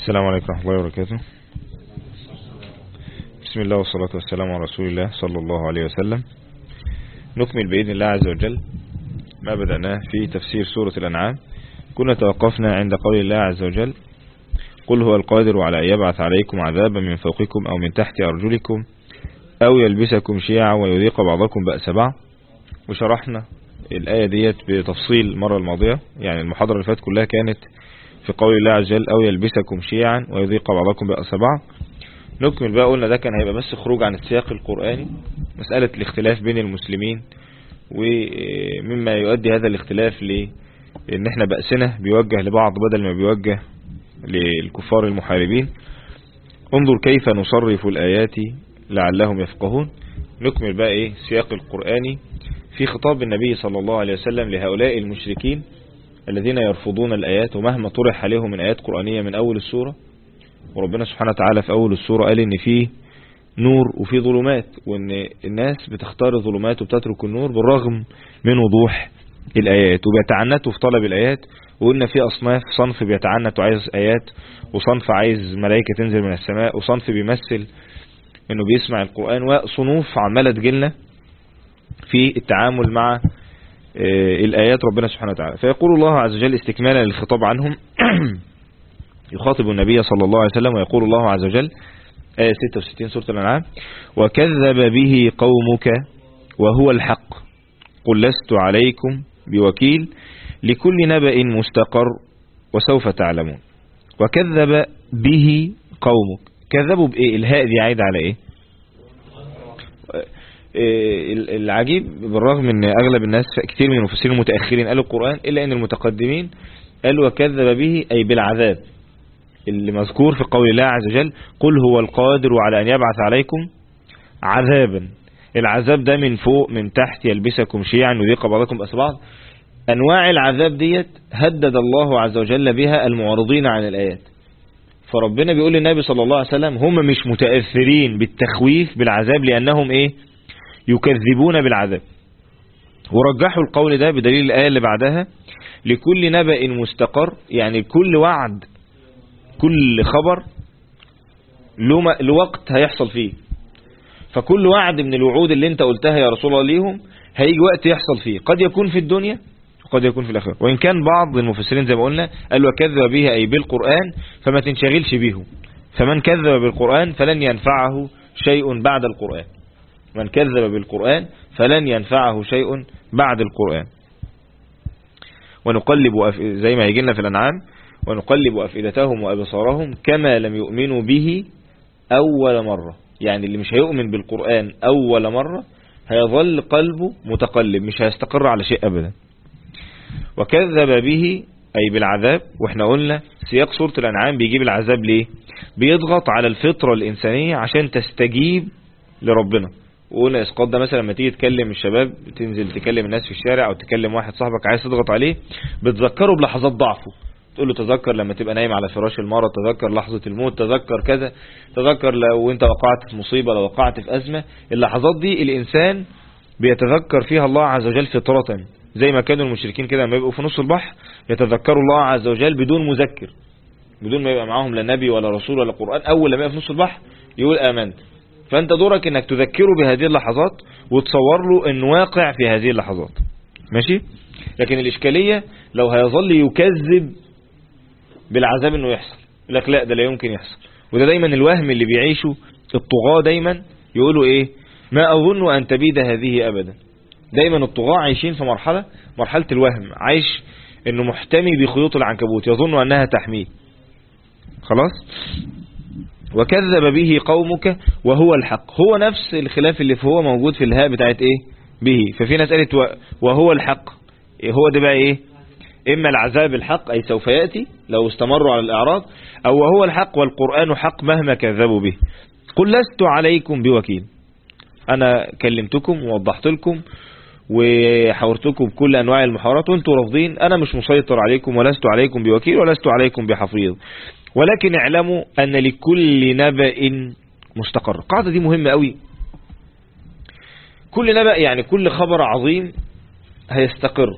السلام عليكم ورحمة الله وبركاته. بسم الله والصلاة والسلام على رسول الله صلى الله عليه وسلم. نكمل بإذن الله عز وجل ما بدأناه في تفسير سورة الأنعام. كنا توقفنا عند قول الله عز وجل: قل هو القادر على أن يبعث عليكم عذابا من فوقكم أو من تحت أرجلكم أو يلبسكم شيعا ويذيق بعضكم بأس بعض. وشرحنا الآية ديت بتفصيل المرة الماضية، يعني المحاضرة اللي فاتت كلها كانت في قول الله عز وجل: أو يلبسكم شيعا ويذيق بعضكم بأس بعض. نكمل بقى، قلنا ده كان هيبقى بس خروج عن السياق القرآني، مسألة الاختلاف بين المسلمين، ومما يؤدي هذا الاختلاف لأن احنا بأسنا بيوجه لبعض بدل ما بيوجه للكفار المحاربين. انظر كيف نصرف الآيات لعلهم يفقهون. نكمل بقى السياق القرآني في خطاب النبي صلى الله عليه وسلم لهؤلاء المشركين الذين يرفضون الآيات، ومهما طرح عليهم من آيات قرآنية من أول السورة. وربنا سبحانه وتعالى في أول السورة قال إن فيه نور وفيه ظلمات، وإن الناس بتختار الظلمات وبتترك النور بالرغم من وضوح الآيات، وبيتعنتوا في طلب الآيات. وقلنا في أصناف: صنف بيتعنت وعايز آيات، وصنف عايز ملائكة تنزل من السماء، وصنف بيمثل إنه بيسمع القرآن، وصنوف عمالة تجيلنا في التعامل مع الآيات ربنا سبحانه وتعالى. فيقول الله عز وجل استكمالا للخطاب عنهم يخاطب النبي صلى الله عليه وسلم، ويقول الله عز وجل آية 66 سورة الأنعام: وكذب به قومك وهو الحق قل لست عليكم بوكيل لكل نبأ مستقر وسوف تعلمون. وكذب به قومك، كذبوا بإيه؟ الهاء دي عايدة على إيه؟ العجيب بالرغم ان اغلب الناس كتير من المفسرين المتأخرين قالوا القرآن، الا ان المتقدمين قالوا وكذب به اي بالعذاب اللي مذكور في قول الله عز وجل: قل هو القادر على ان يبعث عليكم عذابا. العذاب ده من فوق من تحت، يلبسكم شيعا يذيق بعضكم بأس بعض. انواع العذاب ديت هدد الله عز وجل بها المعرضين عن الآيات. فربنا بيقول للنبي صلى الله عليه وسلم هم مش متأثرين بالتخويف بالعذاب لأنهم يكذبون بالعذاب. ورجحوا القول ده بدليل الآية اللي بعدها: لكل نبأ مستقر، يعني كل وعد كل خبر لوقت هيحصل فيه. فكل وعد من الوعود اللي انت قلتها يا رسول الله ليهم هيجي وقت يحصل فيه، قد يكون في الدنيا وقد يكون في الآخرة. وإن كان بعض المفسرين زي ما قلنا قالوا وكذب به أي بالقرآن، فما تنشغلش به. فمن كذب بالقرآن فلن ينفعه شيء بعد القرآن. من كذب بالقرآن فلن ينفعه شيء بعد القرآن. ونقلب زي ما يجينا في الأنعام: ونقلب أفئدتهم وأبصارهم كما لم يؤمنوا به أول مرة. يعني اللي مش هيؤمن بالقرآن أول مرة هيظل قلبه متقلب، مش هيستقر على شيء أبدا. وكذب به أي بالعذاب. واحنا قلنا سياق سورة الأنعام بيجيب العذاب ليه؟ بيضغط على الفطرة الإنسانية عشان تستجيب لربنا. وقلنا اسقاط ده مثلا لما تيجي تكلم الشباب، تنزل تكلم الناس في الشارع او تكلم واحد صاحبك عايز تضغط عليه، بتذكره بلحظات ضعفه، تقول له تذكر لما تبقى نايم على فراش المرض، تذكر لحظة الموت، تذكر كذا، تذكر لو انت وقعت في مصيبة، لو وقعت في أزمة. اللحظات دي الإنسان بيتذكر فيها الله عز وجل فطرة، زي ما كانوا المشركين كده لما يبقوا في نص البحر يتذكروا الله عز وجل بدون مذكر، بدون ما يبقى معاهم لا نبي ولا رسول ولا قرآن. أول لما يبقى في نص البحر يقول آمنت. فأنت دورك انك تذكره بهذه اللحظات وتصور له انه واقع في هذه اللحظات، ماشي. لكن الإشكالية لو هيظل يكذب بالعذاب انه يحصل، يقول لك لا ده لا يمكن يحصل. وده دايما الوهم اللي بيعيشه الطغاة، دايما يقولوا ما أظن أن تبيد هذه أبدا. دايما الطغاة عايشين في مرحلة الوهم، عايش انه محتمي بخيوط العنكبوت، يظن أنها تحميه. خلاص. وكذب به قومك وهو الحق، هو نفس الخلاف اللي هو موجود في الهاء بتاعت به. ففي ناس قالت وهو الحق، هو ده بقى إما العذاب الحق أي سوف يأتي لو استمروا على الإعراض، أو وهو الحق والقرآن حق مهما كذبوا به. قل لست عليكم بوكيل، أنا كلمتكم ووضحت لكم وحاورتكم كل أنواع المحاورات وانتم رافضين. أنا مش مسيطر عليكم ولست عليكم بوكيل ولست عليكم بحفيظ، ولكن اعلموا أن لكل نبأ مستقر. القاعدة دي مهمة قوي. كل نبأ يعني كل خبر عظيم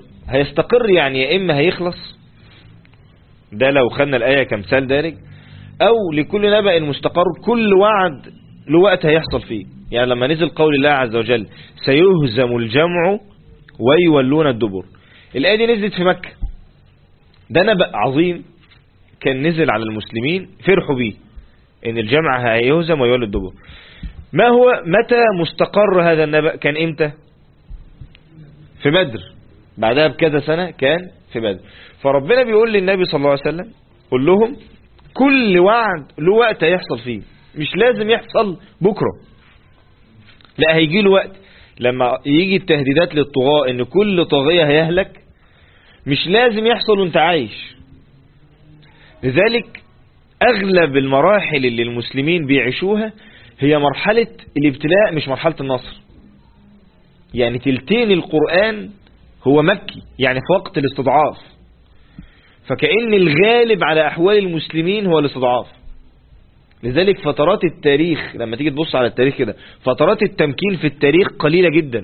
هيستقر يعني يا إما هيخلص، ده لو خدنا الآية كمثال دارج، أو لكل نبأ مستقر، كل وعد له وقت هيحصل فيه. يعني لما نزل قول الله عز وجل سيهزم الجمع ويولون الدبر، الآية دي نزلت في مكة، ده نبأ عظيم كان نزل على المسلمين فرحوا بيه ان الجمع هيهزم ويولي الدبر. ما هو متى مستقر هذا النبأ؟ كان امتى؟ في بدر، بعدها بكذا سنة كان في بدر. فربنا بيقول للنبي صلى الله عليه وسلم قل لهم كل وعد له وقت هيحصل فيه، مش لازم يحصل بكرة، لا هيجي له وقت لما يجي التهديدات للطغاة ان كل طاغية هيهلك، مش لازم يحصل وانت عايش. لذلك اغلب المراحل اللي المسلمين بيعيشوها هي مرحلة الابتلاء مش مرحلة النصر. يعني تلتين القرآن هو مكي، يعني في وقت الاستضعاف، فكأن الغالب على احوال المسلمين هو الاستضعاف. لذلك فترات التاريخ لما تيجي تبص على التاريخ كده، فترات التمكين في التاريخ قليلة جدا.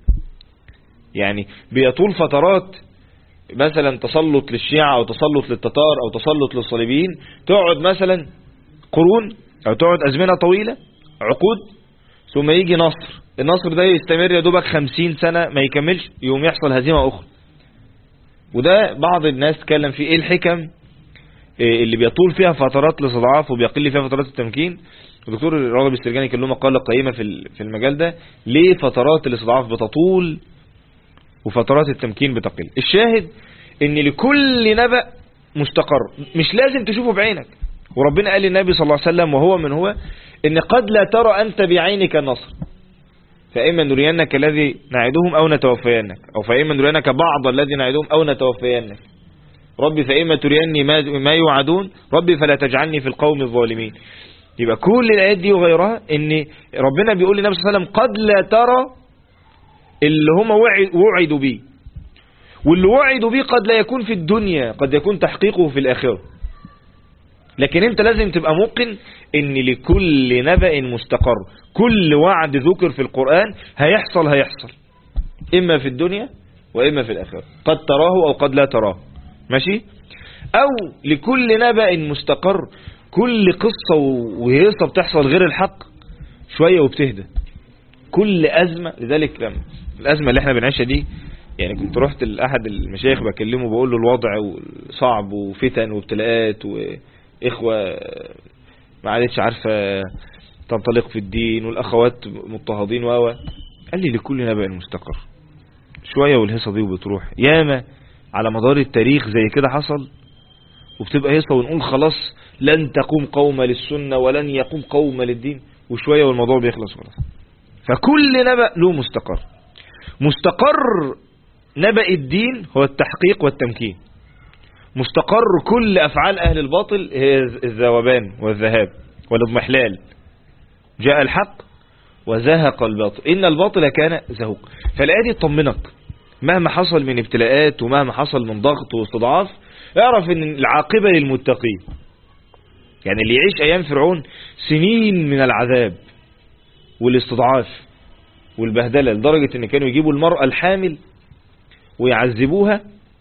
يعني بيطول فترات مثلا تسلط للشيعة او تسلط للتتار او تسلط للصليبيين، تقعد مثلا قرون او تقعد ازمنة طويلة عقود، ثم يجي نصر، النصر ده يستمر يا دوبك 50 سنة ما يكملش، يوم يحصل هزيمة اخرى. وده بعض الناس تكلم فيه ايه الحكم اللي بيطول فيها فترات الاستضعاف وبيقل فيها فترات التمكين. الدكتور راغب السرجاني كان له مقالة قيمة في المجال ده، ليه فترات الاستضعاف بتطول وفترات التمكين بتقل. الشاهد ان لكل نبأ مستقر، مش لازم تشوفه بعينك. وربنا قال للنبي صلى الله عليه وسلم وهو من هو ان قد لا ترى انت بعينك النصر، فإما نرينك الذي نعدهم او نتوفينك، او فإما نرينك بعض الذي نعدهم او نتوفينك. ربي فإما تريني ما يوعدون ربي فلا تجعلني في القوم الظالمين. يبقى كل الآيات دي وغيرها ان ربنا بيقول للنبي صلى الله عليه وسلم قد لا ترى اللي هم وعدوا بيه، واللي وعدوا بيه قد لا يكون في الدنيا، قد يكون تحقيقه في الآخرة. لكن انت لازم تبقى موقن ان لكل نبأ مستقر، كل وعد ذكر في القرآن هيحصل اما في الدنيا واما في الآخرة، قد تراه او قد لا تراه، ماشي. او لكل نبأ مستقر، كل قصة وهيصة بتحصل غير الحق شوية وبتهدى، كل أزمة. لذلك لما الأزمة اللي احنا بنعيشها دي، يعني كنت رحت لأحد المشايخ بكلمه بقول له الوضع صعب وفتن وابتلاءات وإخوة ما عادتش عارفة تنطلق في الدين والأخوات مضطهدين قال لي لكل نبأ مستقر، شوية والهيصة دي وبتروح. ياما على مدار التاريخ زي كده حصل وبتبقى هيصة ونقول خلاص لن تقوم قوم للسنة ولن يقوم قوم للدين، وشوية والموضوع بيخلص خلاص. فكل نبأ له مستقر نبأ الدين هو التحقيق والتمكين. مستقر كل أفعال أهل الباطل هي الذوبان والذهاب والاضمحلال، جاء الحق وزهق الباطل إن الباطل كان زهوق. فالآية دي تطمنك مهما حصل من ابتلاءات ومهما حصل من ضغط واستضعاف، اعرف ان العاقبة للمتقين. يعني اللي يعيش أيام فرعون سنين من العذاب والاستضعاف والبهدلة، لدرجة ان كانوا يجيبوا المرأة الحامل ويعذبوها،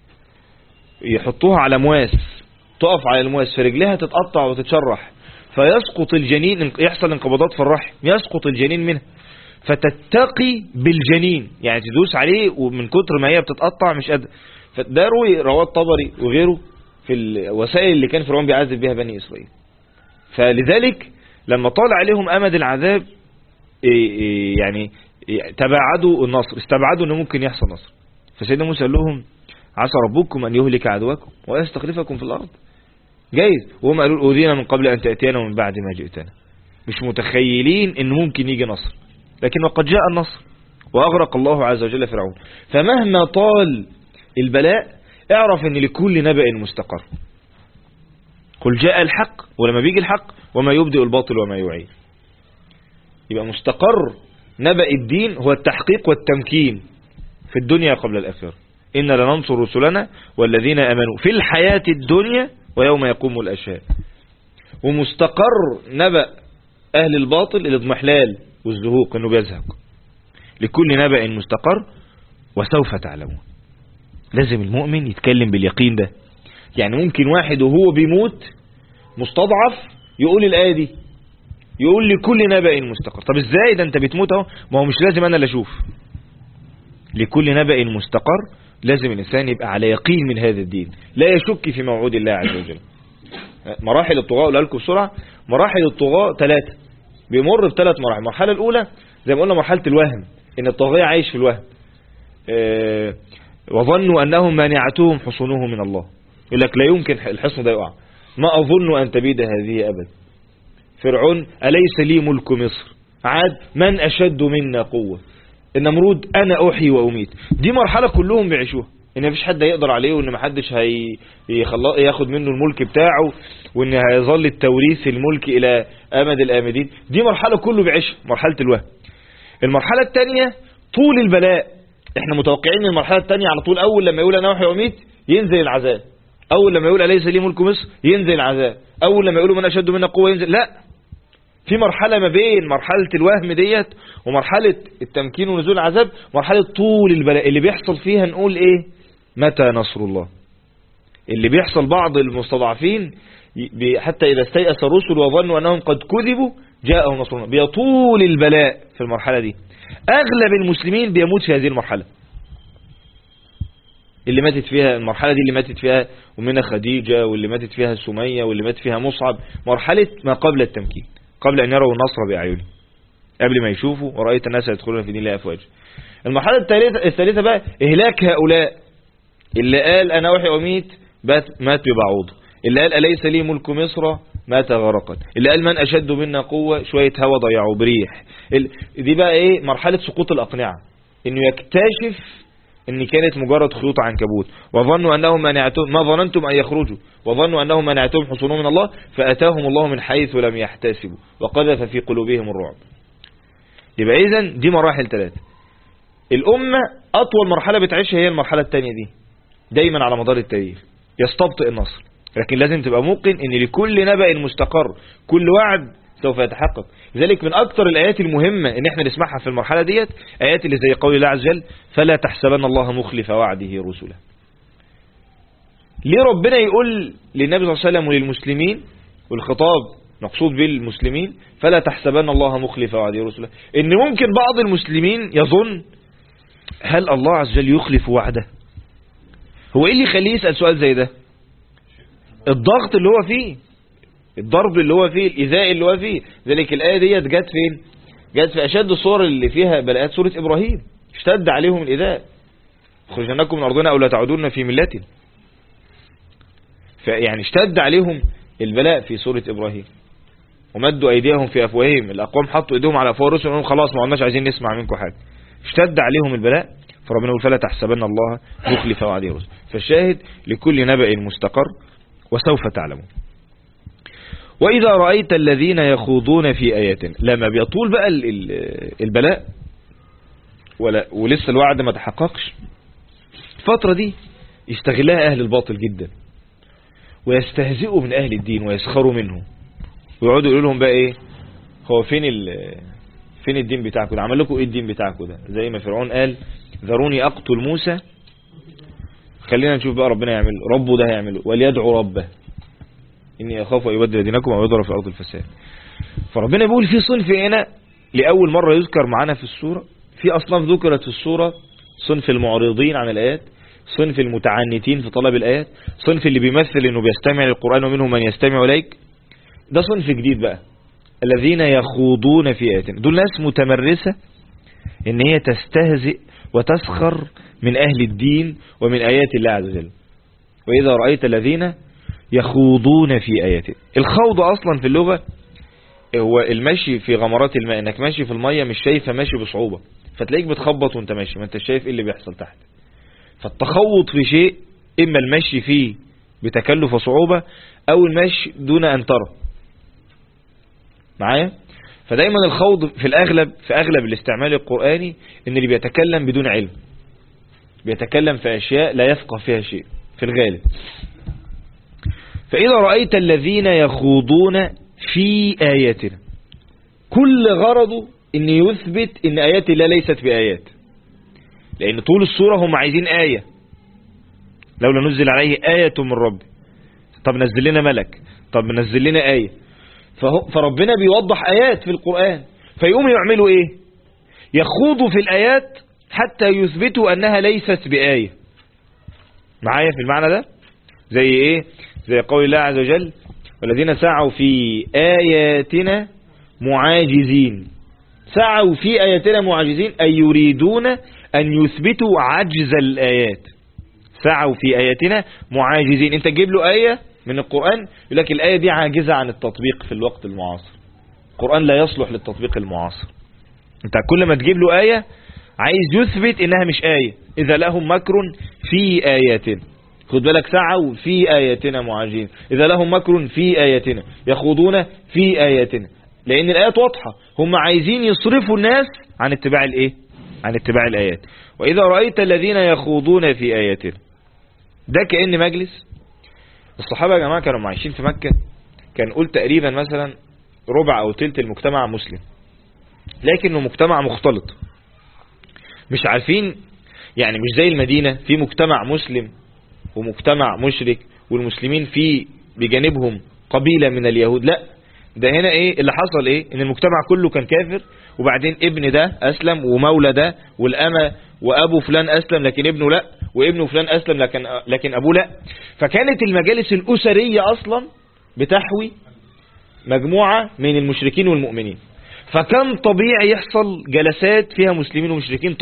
يحطوها على مواس، تقف على المواس فرجلها تتقطع وتتشرح، فيسقط الجنين، يحصل انقباضات في الرحم، يسقط الجنين منها فتتقي بالجنين، يعني تدوس عليه ومن كتر ما هي بتتقطع مش قادر. فده رواه الطبري وغيره في الوسائل اللي كان فرعون بيعذب بها بني إسرائيل. فلذلك لما طال عليهم أمد العذاب يعني تباعدوا النصر، استبعدوا انه ممكن يحصل نصر. فسيدنا موسى قال لهم عسى ربكم ان يهلك عدوكم ويستخلفكم في الارض. جايز. وهم قالوا اوذينا من قبل ان تأتينا ومن بعد ما جئتنا. مش متخيلين ان ممكن يجي نصر، لكن وقد جاء النصر واغرق الله عز وجل فرعون. فمهما طال البلاء اعرف ان لكل نبأ مستقر. قل جاء الحق، ولما بيجي الحق وما يبدئ الباطل وما يعيد. يبقى مستقر نبأ الدين هو التحقيق والتمكين في الدنيا قبل الآخرة. إن لننصر رسلنا والذين آمنوا في الحياة الدنيا ويوم يقوم الأشهاد. ومستقر نبأ أهل الباطل الاضمحلال والزهوق، إنه بيزهق. لكل نبأ مستقر وسوف تعلمون. لازم المؤمن يتكلم باليقين ده. يعني ممكن واحد وهو بيموت مستضعف يقول الآية دي، يقول لكل نبأ مستقر. طب ازاي؟ ده انت بتموت اهو. ما هو مش لازم انا اللي اشوف. لكل نبأ مستقر، لازم الانسان يبقى على يقين من هذا الدين، لا يشك في موعود الله عز وجل. مراحل الطغاة اقولها لكم بسرعة. مراحل الطغاة 3، بيمر ب3 مراحل. المرحلة الاولى زي ما قلنا مرحلة الوهم، ان الطاغية عايش في الوهم. وظنوا انهم مانعتهم حصونهم من الله، يقول لك لا يمكن الحصن ده يقع، ما اظن ان تبيد هذه ابدا. فرعون أليس لي ملك مصر. عاد من أشد منا قوة. النمرود أنا أحيي وأميت. دي مرحلة كلهم بيعيشوها، إن مفيش حد يقدر عليه، وإن محدش ياخد منه الملك بتاعه، وإن هيظل التوريث الملك إلى أمد الآمدين. دي مرحلة كله بيعيشها، مرحلة الوهم. المرحلة الثانية طول البلاء. احنا متوقعين ان المرحلة الثانية على طول أول لما يقول أنا أحيي وأميت ينزل العذاب، أول لما يقول أليس لي ملك مصر ينزل العذاب، أول لما يقولوا من أشد منا قوة ينزل. لا، في مرحلة ما بين مرحلة الوهم ديت ومرحلة التمكين ونزول العذاب، مرحلة طول البلاء اللي بيحصل فيها نقول ايه؟ متى نصر الله. اللي بيحصل بعض المستضعفين حتى إذا استيأس الرسل وظنوا أنهم قد كذبوا جاءهم نصرنا. بيطول البلاء في المرحلة دي. أغلب المسلمين بيموت في هذه المرحلة اللي ماتت فيها، المرحلة دي اللي ماتت فيها ومنها خديجة، واللي ماتت فيها سمية، واللي مات فيها مصعب. مرحلة ما قبل التمكين، قبل أن يروا النصر بأعينهم، قبل ما يشوفوا ورأيت الناس يدخلون في دين الله أفواجا. المرحلة الثالثة بقى إهلاك هؤلاء. اللي قال أنا أحيي وأميت مات ببعوض، اللي قال أليس لي ملك مصر مات غرقا، اللي قال من أشد منا قوة شوية هوا ضيعوا بريح. دي بقى إيه؟ مرحلة سقوط الأقنعة، إنه يكتشف إن كانت مجرد خيوط عنكبوت. وظنوا أنهم مانعتهم، ما ظننتم أن يخرجوا، وظنوا أنهم مانعتهم حصونهم من الله فأتاهم الله من حيث لم يحتسبوا وقذف في قلوبهم الرعب. يبقى إذن دي مراحل 3. الأمة أطول مرحلة بتعيشها هي المرحلة الثانية دي دايما على مدار التاريخ، يستبطئ النصر. لكن لازم تبقى موقن إن لكل نبأ مستقر، كل وعد سوف يتحقق. لذلك من أكثر الآيات المهمة إن احنا نسمعها في المرحلة ديت آيات اللي زي قول الله عز وجل فلا تحسبن الله مخلف وعده رسله. ليه ربنا يقول للنبي صلى الله عليه وسلم وللمسلمين، والخطاب مقصود بالمسلمين، فلا تحسبن الله مخلف وعده رسله؟ إن ممكن بعض المسلمين يظن هل الله عز وجل يخلف وعده؟ هو إيه اللي يخليه يسأل سؤال زي ده؟ الضغط اللي هو فيه، الضرب اللي هو فيه، الإيذاء اللي هو فيه. ذلك الآية ديت جت فين؟ جت في أشد الصور اللي فيها بلاءات سورة إبراهيم. اشتد عليهم الإيذاء، خرجناكم من أرضنا أو لا تعودون في ملتنا. فيعني اشتد عليهم البلاء في سورة إبراهيم. ومدوا أيديهم في أفواههم، الأقوام حطوا إيديهم على أفواه الرسل وقالوا خلاص ما عدناش عايزين نسمع منكم حاجة. اشتد عليهم البلاء، فربنا يقول فلا تحسبن الله مخلف وعده رسله. فالشاهد لكل نبأ مستقر وسوف تعلمون. وإذا رأيت الذين يخوضون في آياتنا، لما بيطول بقى البلاء ولسه الوعد ما تحققش، الفترة دي يستغلها أهل الباطل جدا ويستهزئوا من أهل الدين ويسخروا منهم، ويقعدوا يقولوا لهم بقى إيه؟ هو فين الدين بتاعكم ده؟ عمل لكم إيه الدين بتاعكم ده؟ زي ما فرعون قال ذروني أقتل موسى، خلينا نشوف بقى ربنا يعمل ربه ده هيعمله، وليدعو ربه إني أخاف أن يبدل دينكم أو يضرب في أرض الفساد. فربنا بيقول في صنف هنا لأول مرة يذكر معنا في السورة، في أصناف ذكرت في السورة: صنف المعرضين عن الآيات، صنف المتعنتين في طلب الآيات، صنف اللي بيمثل إنه بيستمع للقرآن ومنهم من يستمع إليك. ده صنف جديد بقى، الذين يخوضون في آياتنا. دول ناس متمرسة إن هي تستهزئ وتسخر من أهل الدين ومن آيات الله عز وجل. وإذا رأيت الذين يخوضون في آياته. الخوض أصلا في اللغة هو المشي في غمرات الماء، انك ماشي في المية مش شايفها، ماشي بصعوبة، فتلاقيك بتخبط وانت ماشي ما انت شايف ايه اللي بيحصل تحت. فالتخوض في شيء اما المشي فيه بتكلف وصعوبة او المشي دون ان ترى معايا. فدايما الخوض في اغلب الاستعمال القرآني ان اللي بيتكلم بدون علم، بيتكلم في اشياء لا يفقه فيها شيء في الغالب. فإذا رأيت الذين يخوضون في آياتنا، كل غرضه ان يثبت ان آيات الله ليست بآيات، لأن طول السورة هم عايزين آية، لولا نزل عليه آية من رب. طب نزل لنا ملك، طب نزل لنا آية. فربنا بيوضح آيات في القرآن، فيقوموا يعملوا إيه؟ يخوضوا في الآيات حتى يثبتوا أنها ليست بآية. معايا في المعنى ده؟ زي إيه؟ زي قول الله عز وجل: والذين سعوا في آياتنا معاجزين. سعوا في آياتنا معاجزين أي يريدون أن يثبتوا عجز الآيات. سعوا في آياتنا معاجزين، انت تجيب له آية من القرآن يقول لك الآية دي عاجزة عن التطبيق في الوقت المعاصر، القرآن لا يصلح للتطبيق المعاصر. انت كل ما تجيب له آية عايز يثبت انها مش آية. إذا لهم مكر في آياتنا، خد بالك، سعوا في آياتنا معاجزين، إذا لهم مكر في آياتنا يخوضون في آياتنا، لأن الآيات واضحة، هم عايزين يصرفوا الناس عن اتباع الإيه؟ عن اتباع الآيات. وإذا رأيت الذين يخوضون في آياتنا، ده كأن مجلس الصحابة يا جماعة كانوا عايشين في مكة، كان قول تقريبا مثلا ربع أو تلت المجتمع مسلم، لكنه مجتمع مختلط، مش عارفين يعني، مش زي المدينة في مجتمع مسلم ومجتمع مشرك، والمسلمين في بجانبهم قبيلة من اليهود. لا، ده هنا ايه اللي حصل؟ ايه ان المجتمع كله كان كافر، وبعدين ابن ده اسلم، ومولى ده، والأمة، وابو فلان اسلم لكن ابنه لا، وابنه فلان اسلم لكن ابوه لا. فكانت المجالس الاسرية اصلا بتحوي مجموعة من المشركين والمؤمنين، فكان طبيعي يحصل جلسات فيها مسلمين ومشركين،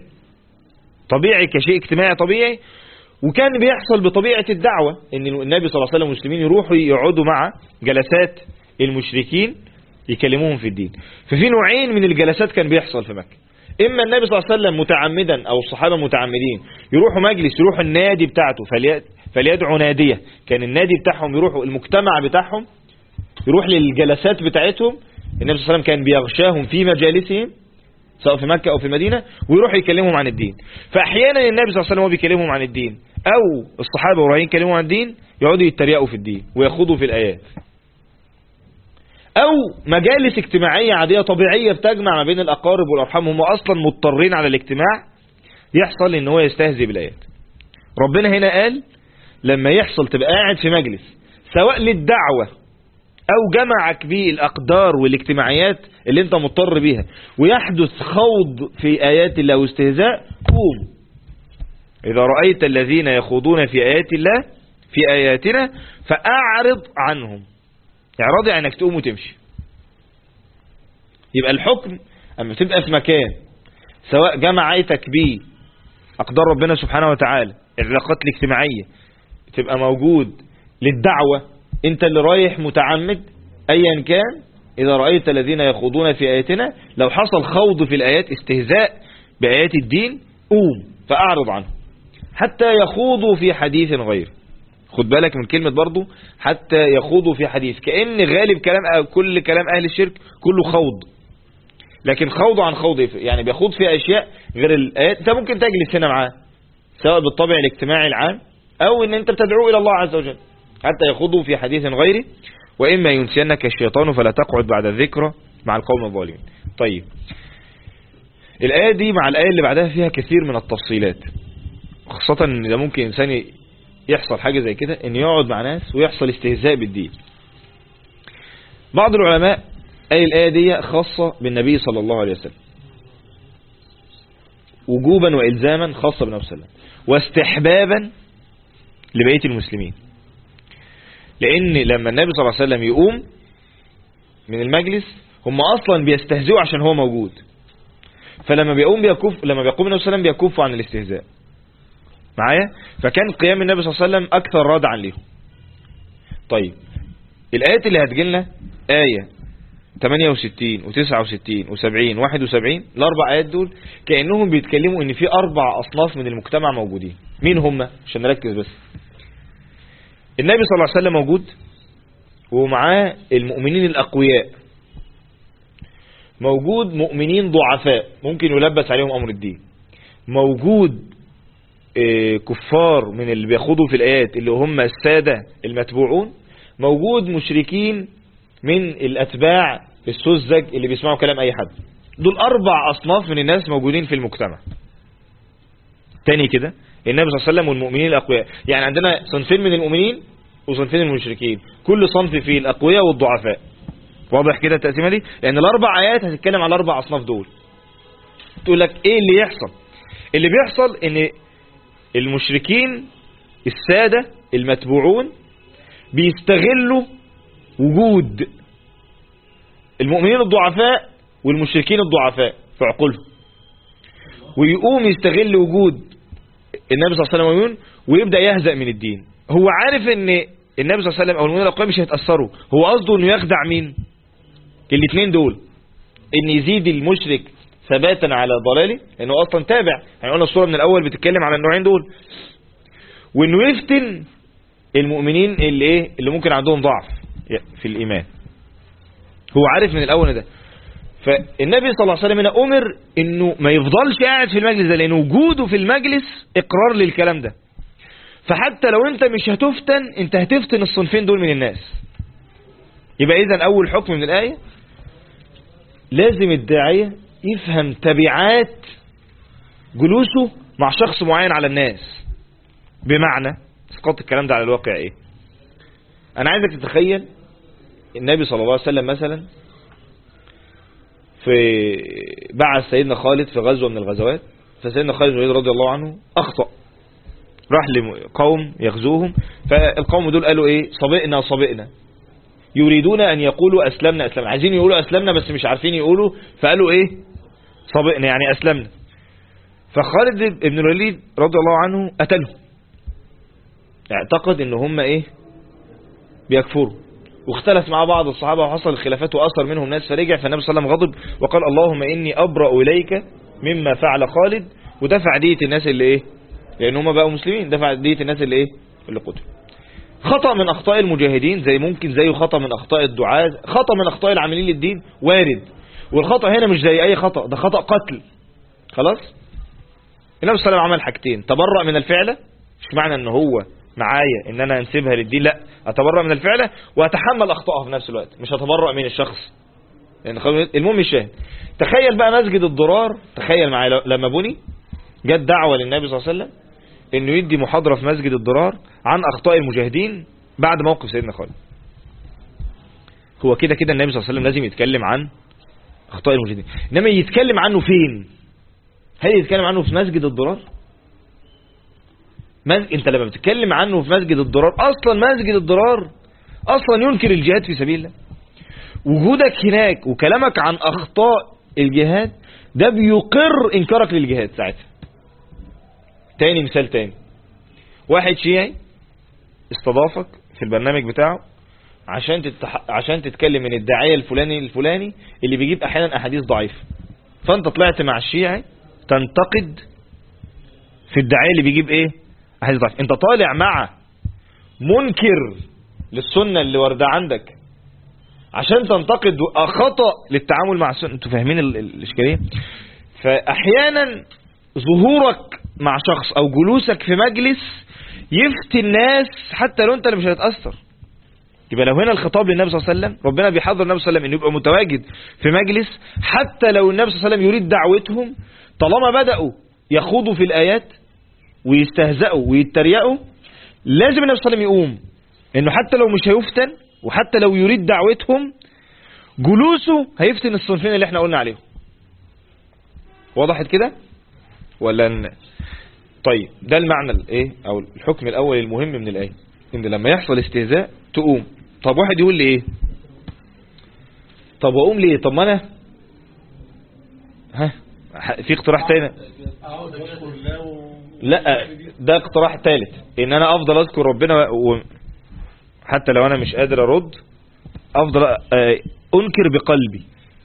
طبيعي كشيء اجتماعي طبيعي. وكان بيحصل بطبيعة الدعوة ان النبي صلى الله عليه وسلم والمسلمين يروحوا يقعدوا مع جلسات المشركين يكلموهم في الدين. ففي نوعين من الجلسات كان بيحصل في مكة: اما النبي صلى الله عليه وسلم متعمدا او الصحابة متعمدين يروحوا مجلس، يروحوا النادي بتاعته فليدعوا نادية، كان النادي بتاعهم يروحوا المجتمع بتاعهم يروح للجلسات بتاعتهم، النبي صلى الله عليه وسلم كان بيغشاهم في مجالسهم سواء في مكة أو في المدينة، ويروح يكلمهم عن الدين. فأحيانا النبي صلى الله عليه وسلم هو بيكلمهم عن الدين، أو الصحابة ورايحين يكلموا عن الدين يقعدوا يتريقوا في الدين ويخوضوا في الآيات، أو مجالس اجتماعية عادية طبيعية بتجمع ما بين الأقارب والأرحام، هم أصلا مضطرين على الاجتماع، يحصل إن هو يستهزئ بالآيات. ربنا هنا قال لما يحصل تبقى قاعد في مجلس سواء للدعوة أو جمعك به الأقدار والاجتماعيات اللي انت مضطر بيها، ويحدث خوض في آيات الله واستهزاء، قوم. إذا رأيت الذين يخوضون في آيات الله في آياتنا فأعرض عنهم. اعراضي عنك تقوم وتمشي. يبقى الحكم أما تبقى في مكان سواء جمعيتك به أقدار ربنا سبحانه وتعالى، العلاقات الاجتماعية تبقى موجود للدعوة، انت اللي رايح متعمد ايا كان، اذا رأيت الذين يخوضون في آياتنا، لو حصل خوض في الآيات استهزاء بآيات الدين، قوم فأعرض عنه حتى يخوضوا في حديث غيره. خد بالك من كلمة برضو حتى يخوضوا في حديث، كأن غالب كل كلام أهل الشرك كله خوض، لكن خوض عن خوض يعني بيخوض في أشياء غير الآيات. انت ممكن تجلس هنا معاه سواء بالطبع الاجتماعي العام أو ان انت بتدعو إلى الله عز وجل، حتى يخوضوا في حديث غيره، وإما ينسينك الشيطان فلا تقعد بعد الذكرى مع القوم الظالمين. طيب، الآية دي مع الآية اللي بعدها فيها كثير من التفصيلات، خاصة ان ده ممكن إنسان يحصل حاجة زي كده، ان يقعد مع ناس ويحصل استهزاء بالدين. بعض العلماء قال الآية دي خاصة بالنبي صلى الله عليه وسلم وجوبا وإلزاما، خاصة بالنبي صلى الله عليه وسلم، واستحبابا لبقية المسلمين. لأن لما النبي صلى الله عليه وسلم يقوم من المجلس هم أصلا بيستهزئوا عشان هو موجود، فلما بيقوم لما بيقوم النبي صلى الله عليه وسلم بيكفوا عن الاستهزاء معايا. فكان قيام النبي صلى الله عليه وسلم أكثر ردعا ليهم. طيب، الآيات اللي هتجيلنا آية 68 و69 و70 71، الأربع آيات دول كأنهم بيتكلموا إن في 4 أصناف من المجتمع موجودين. مين هم؟ عشان نركز بس. النبي صلى الله عليه وسلم موجود، ومعاه المؤمنين الأقوياء، موجود مؤمنين ضعفاء ممكن يلبس عليهم أمر الدين، موجود كفار من اللي بيخوضوا في الآيات اللي هم السادة المتبوعون، موجود مشركين من الأتباع السذج اللي بيسمعوا كلام أي حد. دول 4 أصناف من الناس موجودين في المجتمع. تاني كده، النبي صلى الله عليه وسلم والمؤمنين الأقوياء، يعني عندنا صنفين من المؤمنين وصنفين من المشركين، كل صنف فيه الأقوياء والضعفاء. واضح كده التقسيمة دي؟ لأن الأربع آيات هتتكلم على الأربع أصناف دول. تقول لك إيه اللي يحصل؟ اللي بيحصل إن المشركين السادة المتبوعون بيستغلوا وجود المؤمنين الضعفاء والمشركين الضعفاء في عقولهم، ويقوم يستغل وجود النبي صلى الله عليه وسلم ويبدأ يهزأ من الدين. هو عارف ان النبي صلى الله عليه وسلم او المؤمنين الأقوياء مش هيتأثروا، هو قصده انه يخدع مين؟ الاثنين دول، ان يزيد المشرك ثباتا على ضلاله لانه اصلا تابع، يعني قلنا الصورة من الاول بتتكلم على النوعين دول، وانه يفتن المؤمنين اللي ممكن عندهم ضعف في الايمان. هو عارف من الاول ده. فالنبي صلى الله عليه وسلم هنا امر انه ما يفضلش قاعد في المجلس ده، لان وجوده في المجلس اقرار للكلام ده. فحتى لو انت مش هتفتن، انت هتفتن الصنفين دول من الناس. يبقى اذا اول حكم من الايه، لازم الداعيه يفهم تبعات جلوسه مع شخص معين على الناس. بمعنى اسقاط الكلام ده على الواقع ايه؟ انا عايزك تتخيل النبي صلى الله عليه وسلم مثلا في بعث سيدنا خالد في غزوة من الغزوات، فسيدنا خالد رضي الله عنه أخطأ، راح لقوم يغزوهم، فالقوم دول قالوا ايه؟ صبئنا صبئنا، يريدون ان يقولوا اسلمنا اسلمنا، عايزين يقولوا اسلمنا بس مش عارفين يقولوا، فقالوا ايه؟ صبئنا يعني اسلمنا. فخالد بن الوليد رضي الله عنه قتلهم، اعتقد ان هم ايه؟ بيكفروا، واختلف مع بعض الصحابة وحصل الخلافات وأثر منهم ناس، فرجع فالنبي صلى الله عليه وسلم غضب وقال اللهم إني أبرأ إليك مما فعل خالد، ودفع دية الناس اللي إيه؟ لأن هم بقوا مسلمين، دفع دية الناس اللي إيه؟ اللي قتلوا. خطأ من أخطاء المجاهدين زي خطأ من أخطاء الدعاة، خطأ من أخطاء العاملين للدين وارد، والخطأ هنا مش زي أي خطأ، ده خطأ قتل. خلاص؟ النبي صلى الله عليه وسلم عمل حاجتين، تبرأ من الفعل، مش معنى ان هو معايا ان انا انسبها للدين، لا، اتبرأ من الفعل واتحمل اخطائها في نفس الوقت، مش هتبرأ من الشخص. لان المهم الشاهد، تخيل بقى مسجد الضرار، تخيل معايا لما بني، جت دعوة للنبي صلى الله عليه وسلم انه يدي محاضرة في مسجد الضرار عن اخطاء المجاهدين بعد موقف سيدنا خالد. هو كده النبي صلى الله عليه وسلم لازم يتكلم عن اخطاء المجاهدين، انما يتكلم عنه فين؟ هل يتكلم عنه في مسجد الضرار؟ انت لما بتتكلم عنه في مسجد الضرار، اصلا مسجد الضرار اصلا ينكر الجهاد في سبيل الله. وجودك هناك وكلامك عن اخطاء الجهاد ده بيقر انكارك للجهاد ساعتها. تاني مثال تاني، واحد شيعي استضافك في البرنامج بتاعه عشان تتكلم من الداعية الفلاني اللي بيجيب احيانا احاديث ضعيفة، فانت طلعت مع الشيعي تنتقد في الداعية اللي بيجيب ايه؟ احاديث ضعيفة. انت طالع مع منكر للسنة اللي وردة عندك عشان تنتقد خطأ للتعامل مع السنة. انتوا فاهمين الاشكالية؟ فاحيانا ظهورك مع شخص او جلوسك في مجلس يفتي الناس حتى لو انت اللي مش هتتأثر. يبقى لو هنا الخطاب للنبي صلى الله عليه وسلم، ربنا بيحضر النبي صلى الله عليه وسلم انه يبقى متواجد في مجلس حتى لو النبي صلى الله عليه وسلم يريد دعوتهم، طالما بدأوا يخوضوا في الآيات ويستهزئوا ويتريقوا، لازم النبي صلى الله عليه وسلم يقوم، انه حتى لو مش هيفتن وحتى لو يريد دعوتهم، جلوسه هيفتن الصنفين اللي احنا قلنا عليهم. وضحت كده ولا طيب ده المعنى الايه او الحكم الاول المهم من الايه، ان لما يحصل استهزاء تقوم. طب واحد يقول لي ايه؟ طب اقوم ليه؟ طب ما انا في اقتراح تاني. لا، ده اقتراح ثالث، ان انا افضل اذكر ربنا حتى لو انا مش قادر ارد، افضل انكر بقلبي.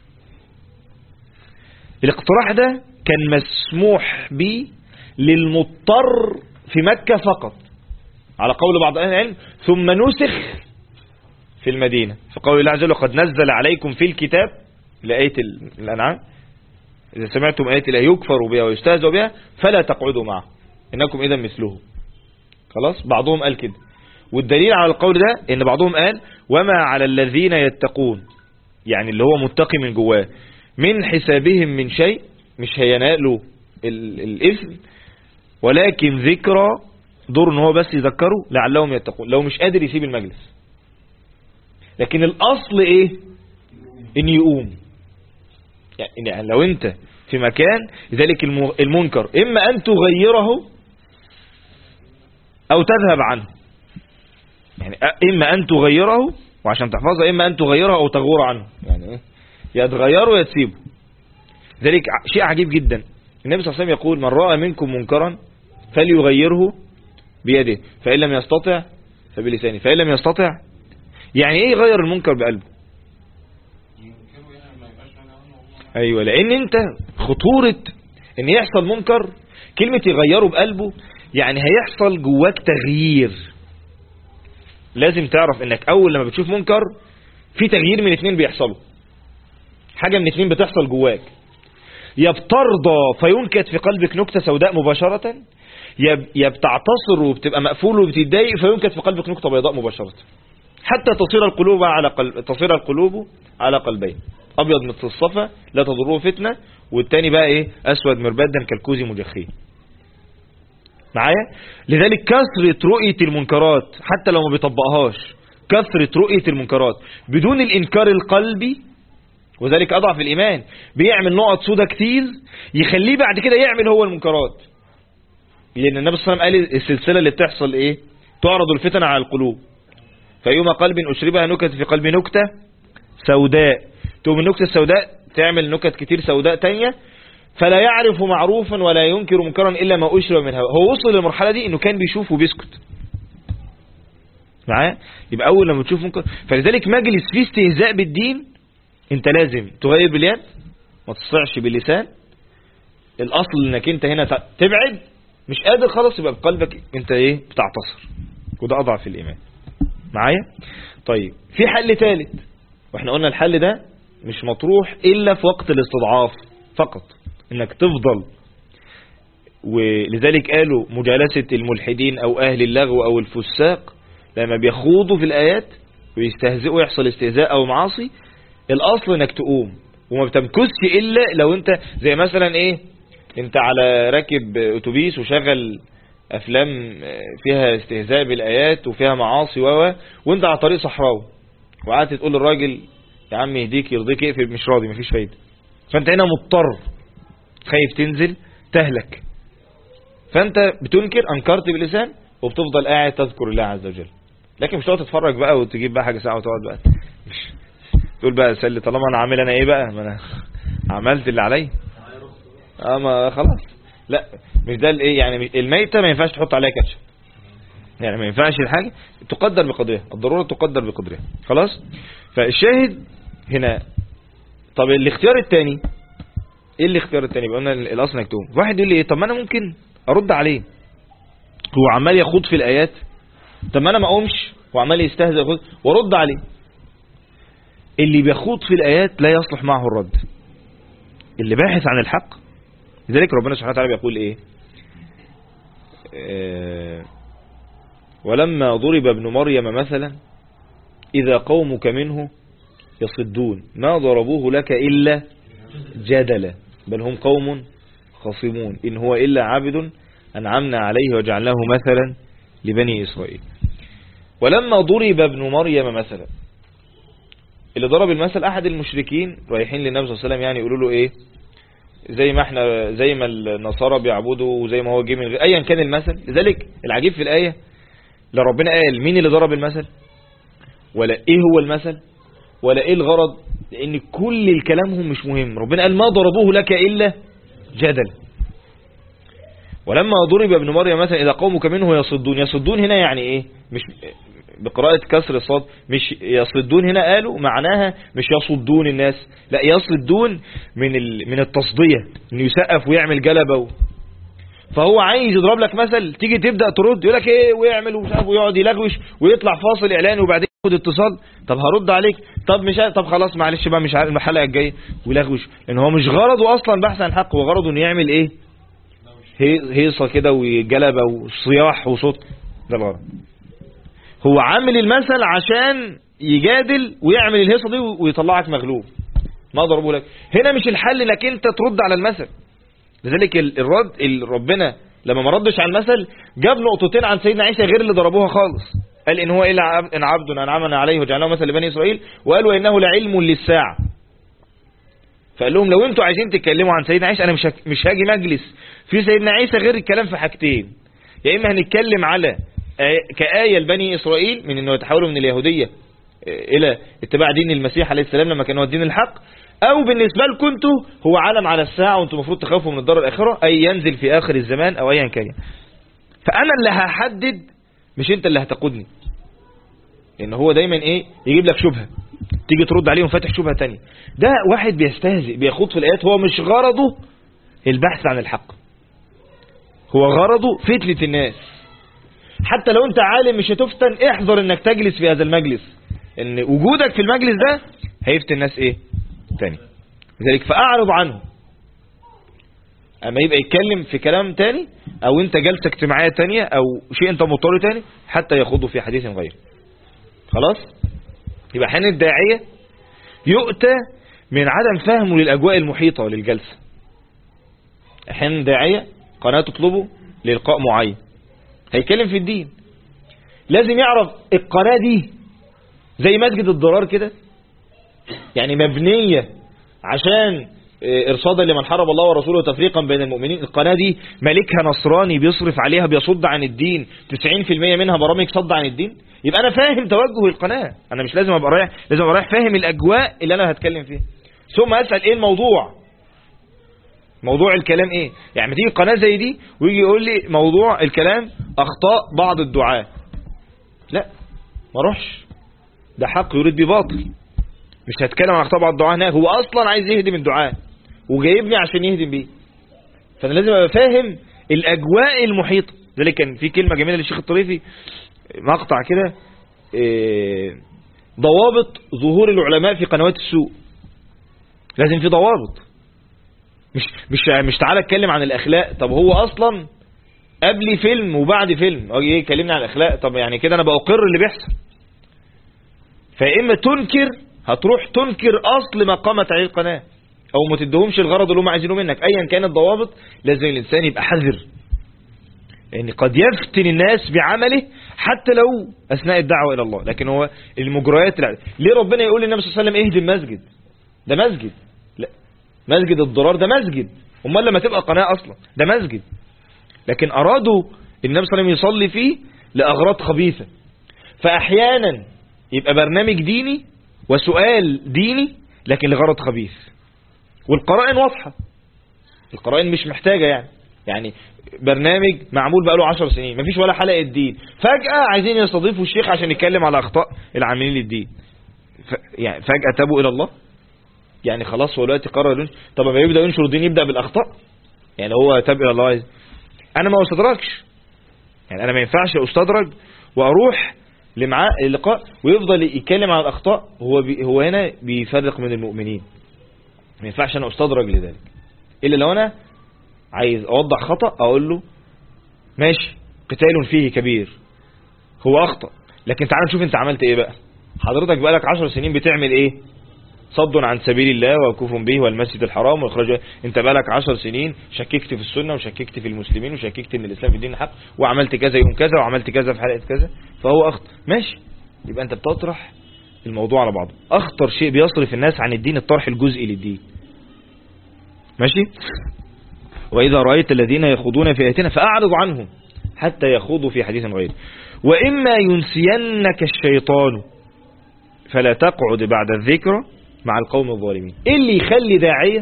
الاقتراح ده كان مسموح به للمضطر في مكة فقط على قول بعض اهل العلم، ثم نسخ في المدينة في قول الله عز وجل قد نزل عليكم في الكتاب، لآية الأنعام، إذا سمعتم آية الله يكفر بها ويستهزأ بها فلا تقعدوا معه إنكم إذا مثله. خلاص، بعضهم قال كده، والدليل على القول ده إن بعضهم قال وما على الذين يتقون، يعني اللي هو متقي من جواه، من حسابهم من شيء، مش هينالوا الإثم، ولكن ذكرى، دور ان هو بس يذكروا لعلهم يتقون، لو مش قادر يسيب المجلس. لكن الأصل إيه؟ ان يقوم. يعني لو انت في مكان، لذلك المنكر اما ان تغيره او تذهب عنه. يعني اما ان تغيره وعشان تحفظها، اما ان تغيره او تغور عنه. يعني ايه؟ يا تغيره يا تسيبه. ذلك شيء عجيب جدا. النبي صلى الله عليه وسلم يقول: من رأى منكم منكرا فليغيره بيده، فإن لم يستطع فبلسانه، فإن لم يستطع. يعني ايه يغير المنكر بقلبه؟ ايوه، لان انت خطورة ان يحصل منكر، كلمة يغيره بقلبه يعني هيحصل جواك تغيير. لازم تعرف انك اول لما بتشوف منكر في تغيير من اتنين بيحصلوا. حاجة من اتنين بتحصل جواك: يا بترضى فينكت في قلبك نكتة سوداء مباشرة، يا بتعتصر وبتبقى مقفول وبتتضايق فينكت في قلبك نكتة بيضاء مباشرة، حتى تصير القلوب على قلبين، ابيض مثل الصفا لا تضره فتنة، والتاني بقى ايه؟ اسود مربدا كالكوز مجخيه. معايا؟ لذلك كثرة رؤية المنكرات حتى لو ما بيطبقهاش، كثرة رؤية المنكرات بدون الانكار القلبي، وذلك اضعف الايمان، بيعمل نقط سودة كتير يخليه بعد كده يعمل هو المنكرات. لان النبي صلى الله عليه وسلم قال السلسلة اللي بتحصل ايه؟ تعرض الفتن على القلوب، فأيما قلب أشربها نكت في قلب نكتة سوداء، تقوم النكتة السوداء تعمل نكت كتير سوداء تانية، فلا يعرف معروفا ولا ينكر منكرا إلا ما أشرب من هوى. هو وصل للمرحلة دي إنه كان بيشوف وبيسكت. معايا؟ يبقى أول لما تشوف منكر، فلذلك مجلس فيه استهزاء بالدين أنت لازم تغير باليد، ما تصرعش باللسان. الأصل إنك أنت هنا تبعد، مش قادر خلاص، يبقى بقلبك أنت إيه؟ بتعتصر، وده أضعف الإيمان. معايا؟ طيب في حل ثالث، واحنا قلنا الحل ده مش مطروح الا في وقت الاستضعاف فقط، انك تفضل. ولذلك قالوا مجالسة الملحدين او اهل اللغو او الفساق لما بيخوضوا في الايات ويستهزئوا يحصل استهزاء او معاصي، الاصل انك تقوم وما بتمكسش الا لو انت زي مثلا ايه، انت على راكب اتوبيس وشغل افلام فيها استهزاء بالايات وفيها معاصي وانت على طريق صحراوي وقعدت تقول للراجل يا عم يهديك يرضيك اقفل، مش راضي، مفيش فايده. فانت هنا مضطر، خايف تنزل تهلك، فانت بتنكر، انكرت باللسان وبتفضل قاعد تذكر الله عز وجل. لكن مش تقعد تتفرج بقى وتجيب بقى حاجه ساعه وتقعد بقى تقول بقى سلي، طالما انا عامل انا ايه بقى، ما انا عملت اللي عليا، ما خلاص. لا مش ده الايه، يعني الميتة ما ينفعش تحط عليها كاتشب، يعني ما ينفعش الحاجة تقدر بقدرها، الضرورة تقدر بقدرها. خلاص؟ فالشاهد هنا. طب الاختيار الثاني ايه؟ الاختيار الثاني قلنا الاصل انك تقوم. واحد يقول لي ايه؟ طب ما انا ممكن ارد عليه، هو عمال يخوض في الايات، طب ما انا ما اقومش وعمال يستهزئ وارد عليه. اللي بيخوض في الايات لا يصلح معه الرد، اللي باحث عن الحق. لذلك ربنا سبحانه وتعالى بيقول ايه؟ ولما ضرب ابن مريم مثلا إذا قومك منه يصدون ما ضربوه لك إلا جدلا بل هم قوم خصمون إن هو إلا عبد أنعمنا عليه وجعلناه مثلا لبني إسرائيل. ولما ضرب ابن مريم مثلا، اللي ضرب المثل أحد المشركين رايحين للنبي صلى الله عليه وسلم، يعني يقولوا له إيه؟ زي ما النصارى بيعبدوا وزي ما هو جه من غير ايا كان المثل. لذلك العجيب في الآية لا ربنا قال مين اللي ضرب المثل ولا ايه هو المثل ولا ايه الغرض، لان كل الكلامهم مش مهم. ربنا قال ما ضربوه لك الا جدل. ولما ضرب ابن مريم مثلا اذا قومك منه يصدون. يصدون هنا يعني ايه؟ مش بقراءة كسر الصاد، مش يصدون هنا قالوا معناها مش يصدون الناس، لا يصدون من التصدية، انه يسقف ويعمل جلبة فهو عايز يضرب لك مثل، تيجي تبدأ ترد يقول لك ايه ويعمل ومش عارف ويقعد يلغوش ويطلع فاصل اعلان وبعدين ياخد اتصال، طب هرد عليك، طب مش طب خلاص معلش بقى مش عارف الحلقة الجاية ويلغوش، لان هو مش غرضه اصلا بحث عن الحق، هو غرضه انه يعمل ايه؟ هيصة كده وجلبة وصياح وصوت، ده الغرض. هو عامل المثل عشان يجادل ويعمل الهيصة دي ويطلعك مغلوب. ما ضربوا لك هنا مش الحل انك انت ترد على المثل. لذلك الرد ربنا لما ما ردش على المثل جاب نقطتين عن سيدنا عيسى غير اللي ضربوها خالص. قال ان هو الا ان عبد انعمنا عليه وجعلناه مثل لبني اسرائيل، وقال وانه لعلم للساعة. فقال لهم لو انتوا عايزين تتكلموا عن سيدنا عيسى انا مش هاجي مجلس في سيدنا عيسى غير الكلام في حاجتين، يا اما هنتكلم على كآية لبني اسرائيل من انه يتحولوا من اليهودية الى اتباع دين المسيح عليه السلام لما كانوا الدين الحق، او بالنسبة لكم انتوا هو علم على الساعة وانتوا المفروض تخافوا من الدار الاخرة اي ينزل في اخر الزمان او ايا كان. فانا اللي هحدد مش انت اللي هتقودني، لان هو دايما ايه يجيب لك شبهة تيجي ترد عليهم فاتح شبهة تانية. ده واحد بيستهزئ بيخوض في الآيات، هو مش غرضه البحث عن الحق، هو غرضه فتنة الناس. حتى لو انت عالم مش هتفتن، احذر انك تجلس في هذا المجلس، ان وجودك في المجلس ده هيفتن الناس ايه تاني. لذلك فاعرض عنه، اما يبقى يتكلم في كلام تاني او انت جلسة اجتماعية تانية او شيء انت مضطر تاني حتى يخوضوا في حديث غيره. خلاص. يبقى حين الداعية يؤتى من عدم فهمه للأجواء المحيطة للجلسة. حين الداعية قناة تطلبه للقاء معين هيتكلم في الدين، لازم يعرف القناة دي زي مسجد الضرار كده، يعني مبنية عشان إرصادا لمن حارب الله ورسوله تفريقا بين المؤمنين. القناة دي مالكها نصراني بيصرف عليها بيصد عن الدين، 90% منها برامج صد عن الدين. يبقى أنا فاهم توجه القناة، أنا مش لازم أبقى رايح، لازم أبقى رايح فاهم الأجواء اللي أنا هتكلم فيها، ثم أسأل إيه الموضوع، موضوع الكلام إيه. يعني تيجي قناة زي دي ويجي يقول لي موضوع الكلام أخطاء بعض الدعاة، لا ما روحش، ده حق يريد بيه باطل، مش هتكلم عن أخطاء بعض الدعاة هناك، هو أصلا عايز يهدم الدعاة وجايبني عشان يهدم بيه. فأنا لازم أبقى فاهم الأجواء المحيطة. ذلك كان في كلمة جميلة للشيخ الطريفي، مقطع كده، ضوابط ظهور العلماء في قنوات السوء. لازم في ضوابط، مش تعالى اتكلم عن الأخلاق. طب هو أصلا قبل فيلم وبعد فيلم اجي يكلمني عن الأخلاق، طب يعني كده أنا بأقر اللي بيحصل. فإما تنكر هتروح تنكر أصل ما قامت عليه القناة، او ما تدهمش الغرض اللي هم عايزينه منك. ايا كانت الضوابط لازم الانسان يبقى حذر، لان قد يفتن الناس بعمله حتى لو اثناء الدعوه الى الله. لكن هو المجريات ليه ربنا يقول للنبي صلى الله عليه وسلم اهدم مسجد؟ ده مسجد، لا مسجد الضرار ده مسجد، امال لما تبقى قناه اصلا ده مسجد. لكن ارادوا النبي صلى الله عليه وسلم يصلي فيه لاغراض خبيثه. فاحيانا يبقى برنامج ديني وسؤال ديني لكن لغرض خبيث، والقرائن واضحة، القرائن مش محتاجة يعني برنامج معمول بقاله 10 سنين مفيش ولا حلقة دين، فجأة عايزين يستضيفوا الشيخ عشان يتكلم على أخطاء العاملين للدين، يعني فجأة تابوا إلى الله. يعني خلاص هو دلوقتي قرر طب ما يبدأ ينشر الدين يبدأ بالأخطاء، يعني هو تاب إلى الله. أنا ما استدركش، يعني أنا ما ينفعش أستدرج وأروح لمعاه اللقاء ويفضل يتكلم عن الأخطاء. هو هنا بيفرق من المؤمنين، ما ينفعش انا استدرج لذلك، الا لو انا عايز اوضح خطأ اقول له ماشي قتال فيه كبير، هو اخطأ، لكن تعال نشوف انت عملت ايه بقى. حضرتك بقالك 10 سنين بتعمل ايه؟ صد عن سبيل الله وكفر به والمسجد الحرام واخراج. انت بقالك 10 سنين شككت في السنة وشككت في المسلمين وشككت ان الاسلام في الدين الحق وعملت كذا يوم كذا وعملت كذا في حلقة كذا، فهو اخطأ. ماشي، يبقى انت بتطرح الموضوع على بعضه. اخطر شيء بيصرف الناس عن الدين الطرح الجزئي للدين. ماشي. وإذا رأيت الذين يخوضون في آياتنا فأعرض عنهم حتى يخوضوا في حديث غيره وإما ينسينك الشيطان فلا تقعد بعد الذكرى مع القوم الظالمين. إيه اللي يخلي داعية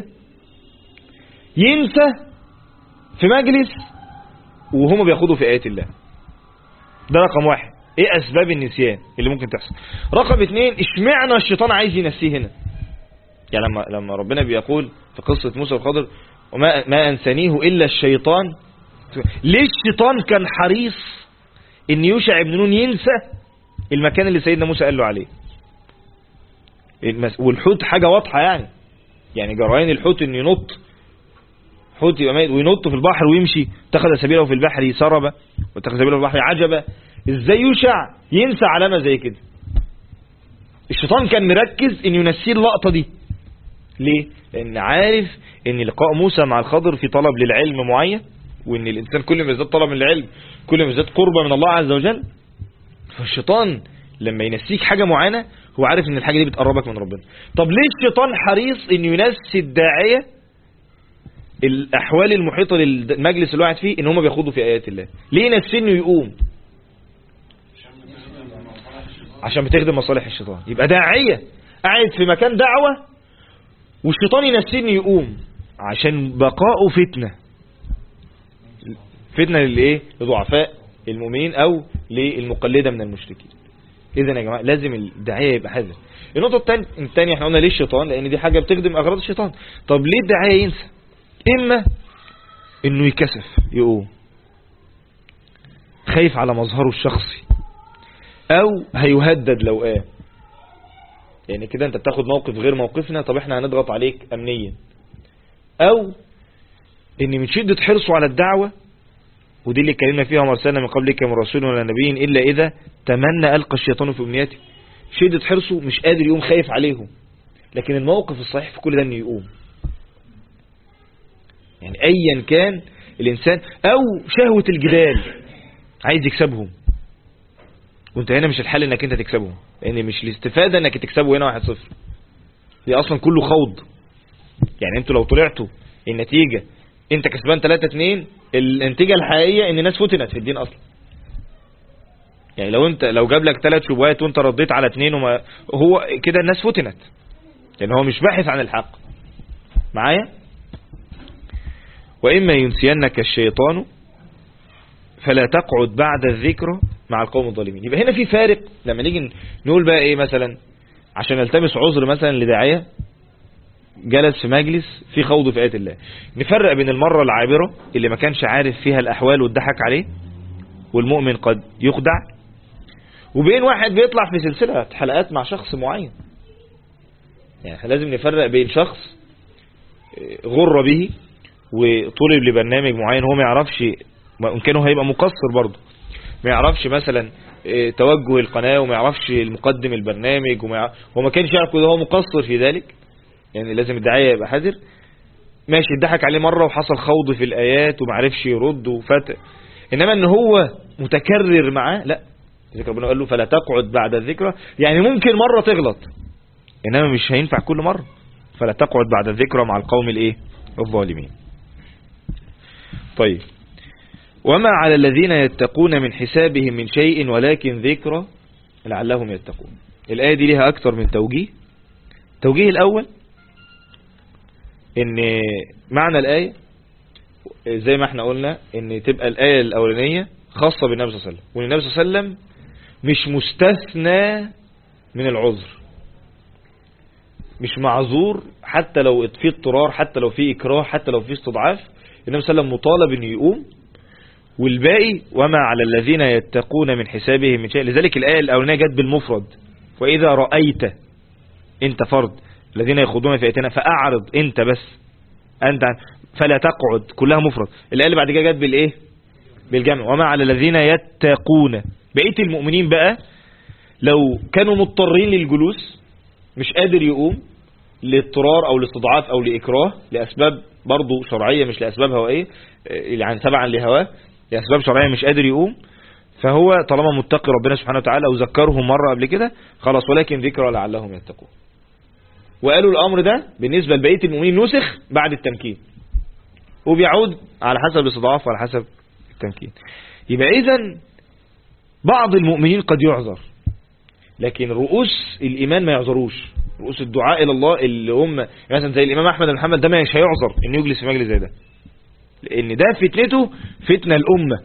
ينسى في مجلس وهم بيخوضوا في آيات الله؟ ده رقم واحد. ايه اسباب النسيان اللي ممكن تحصل؟ رقم 2، اشمعنى الشيطان عايز ينسيه هنا؟ يعني لما ربنا بيقول في قصة موسى والخضر وما انسانيه الا الشيطان، ليه الشيطان كان حريص ان يوشع بن نون ينسى المكان اللي سيدنا موسى قال له عليه؟ والحوت حاجة واضحة، يعني جرائن الحوت ان ينط، حوت يبقى ميت وينط في البحر ويمشي، اتخذ سبيله في البحر سربا واتخذ سبيله في البحر عجبا. ازاي يوشع ينسى علامة زي كده؟ الشيطان كان مركز ان ينسيه اللقطة دي. ليه؟ لان عارف ان لقاء موسى مع الخضر في طلب للعلم معين، وان الانسان كل ما يزداد طلب من العلم كل ما يزداد قربة من الله عز وجل. فالشيطان لما ينسيك حاجة معينة هو عارف ان الحاجة دي بتقربك من ربنا. طب ليه الشيطان حريص انه ينسي الداعية الاحوال المحيطة للمجلس اللي قاعد فيه ان هم بيخوضوا في ايات الله؟ ليه ينسي انه يقوم؟ عشان بتخدم مصالح الشيطان. يبقى داعية قاعد في مكان دعوة والشيطان ينسي انه يقوم عشان بقاؤه فتنة للايه؟ لضعفاء المؤمنين او للمقلدة من المشركين. اذا يا جماعة لازم الداعية يبقى حذر. النقطة الثانية احنا قلنا ليه الشيطان؟ لان دي حاجة بتخدم اغراض الشيطان. طب ليه الداعية ينسى؟ اما انه يكسف يقوم، خايف على مظهره الشخصي، او هيهدد لو قام. يعني كده انت بتاخد موقف غير موقفنا، طب احنا هنضغط عليك امنيا. او ان من شدة حرصه على الدعوة، ودي اللي اتكلمنا فيها وما ارسلنا من قبلك من رسول ولا نبي الا اذا تمنى القى الشيطان في امنيته. شدة حرصه مش قادر يقوم، خايف عليهم. لكن الموقف الصحيح في كل ده انه يقوم. يعني ايا كان الانسان، او شهوة الجدال عايز يكسبهم، وانت هنا مش الحل انك انت تكسبهم، لان مش الاستفادة انك تكسبه هنا 1-0. دي اصلا كله خوض. يعني انتوا لو طلعتوا النتيجة انت كسبان 3-2، النتيجة الحقيقية ان الناس فتنت في الدين اصلا. يعني لو جاب لك 3 شبهات وانت رديت على 2 هو كده الناس فتنت، لان هو مش باحث عن الحق. معايا؟ واما ينسينك الشيطان فلا تقعد بعد الذكرى مع القوم الظالمين. يبقى هنا في فارق لما نيجي نقول بقى ايه مثلا، عشان نلتمس عذر مثلا لداعية جلس في مجلس في خوض في آيات الله، نفرق بين المرة العابرة اللي ما كانش عارف فيها الأحوال واتضحك عليه والمؤمن قد يخدع، وبين واحد بيطلع في سلسلة حلقات مع شخص معين. يعني لازم نفرق بين شخص غر به وطلب لبرنامج معين هو ما يعرفش، وإن كانه هيبقى مقصر برضه، ما يعرفش مثلا توجه القناة وما يعرفش المقدم البرنامج وما كانش يعرف كده، هو مقصر في ذلك. يعني لازم الداعية يبقى حذر. ماشي اتضحك عليه مرة وحصل خوض في الآيات وما عرفش يرد وفات، إنما إن هو متكرر معاه لا. ذكر ربنا قال له فلا تقعد بعد الذكرى، يعني ممكن مرة تغلط إنما مش هينفع كل مرة. فلا تقعد بعد الذكرى مع القوم الايه؟ الظالمين. طيب، وما على الذين يتقون من حسابهم من شيء ولكن ذكرى لعلهم يتقون. الآية دي لها أكثر من توجيه. توجيه الأول ان معنى الآية زي ما احنا قلنا ان تبقى الآية الأولانية خاصة بالنبي صلى الله عليه وسلم، وان النبي صلى الله عليه وسلم مش مستثنى من العذر، مش معذور حتى لو في اضطرار، حتى لو في إكراه، حتى لو في استضعاف. النبي صلى الله عليه وسلم مطالب انه يقوم، والباقي وما على الذين يتقون من حسابهم من شيء. لذلك الآية الأولانية جت بالمفرد، وإذا رأيت انت فرد الذين يخوضون في آياتنا فأعرض انت بس، انت فلا تقعد كلها مفرد. الآية اللي بعد كده جت بالايه؟ بالجمع، وما على الذين يتقون. بقية المؤمنين بقى لو كانوا مضطرين للجلوس مش قادر يقوم لاضطرار او لاستضعاف او لإكراه، لأسباب برضو شرعية مش لأسباب هوائية، يعني تبعا لهواه، لأسباب شرعية مش قادر يقوم، فهو طالما متقي ربنا سبحانه وتعالى وذكرهم مرة قبل كده خلاص، ولكن ذكرى لعلهم يتقون. وقالوا الأمر ده بالنسبة لبقية المؤمنين نسخ بعد التمكين، وبيعود على حسب الاستضعاف وعلى حسب التمكين. يبقى إذن بعض المؤمنين قد يعذر، لكن رؤوس الإيمان ما يعذروش. رؤوس الدعاء إلى الله اللي هم مثلا زي الإمام أحمد بن حنبل ده مش هيعذر إنه يجلس في مجلس زي ده، لأن ده فتنته فتنة الأمة،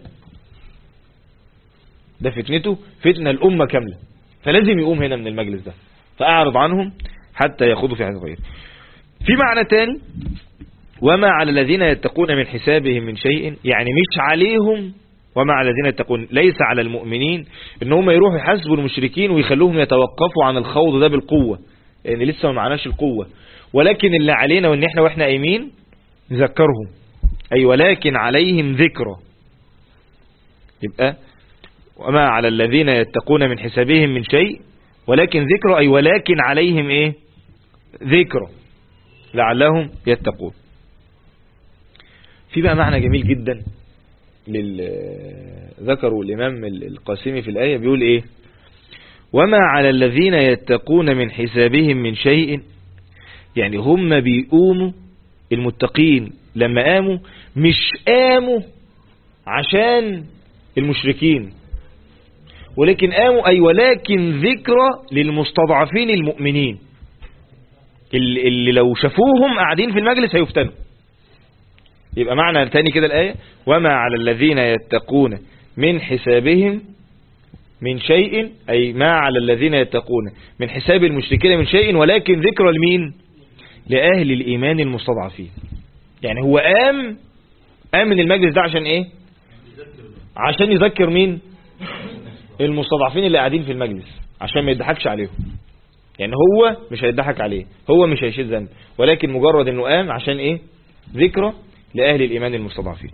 ده فتنته فتنة الأمة كاملة، فلازم يقوم هنا من المجلس ده، فأعرض عنهم حتى يخوضوا في حديث غيره. في معنى تاني وما على الذين يتقون من حسابهم من شيء، يعني مش عليهم. وما على الذين يتقون ليس على المؤمنين ان هم يروحوا يحاسبوا المشركين ويخلوهم يتوقفوا عن الخوض ده بالقوة، لان لسه ما معناش القوة، ولكن اللي علينا وان احنا واحنا قايمين نذكرهم، اي ولكن عليهم ذكرى. يبقى وما على الذين يتقون من حسابهم من شيء ولكن ذكرى، اي ولكن عليهم ايه؟ ذكرى لعلهم يتقون. في بقى معنى جميل جدا ذكروا الإمام القاسمي في الآية، بيقول إيه؟ وما على الذين يتقون من حسابهم من شيء. يعني هم بيقوموا المتقين لما قاموا مش قاموا عشان المشركين، ولكن قاموا ولكن ذكرى للمستضعفين المؤمنين اللي لو شافوهم قاعدين في المجلس هيفتنوا. يبقى معنى تاني كده الآية: وما على الذين يتقون من حسابهم من شيء، أي ما على الذين يتقون من حساب المشركين من شيء، ولكن ذكرى لمين؟ لأهل الإيمان المستضعفين. يعني هو قام من المجلس ده عشان إيه؟ عشان يذكر مين؟ المستضعفين اللي قاعدين في المجلس، عشان ما يضحكش عليهم. يعني هو مش هيضحك عليه، هو مش هيشيل ذنب، ولكن مجرد انه قام عشان ايه؟ ذكرى لأهل الإيمان المستضعفين.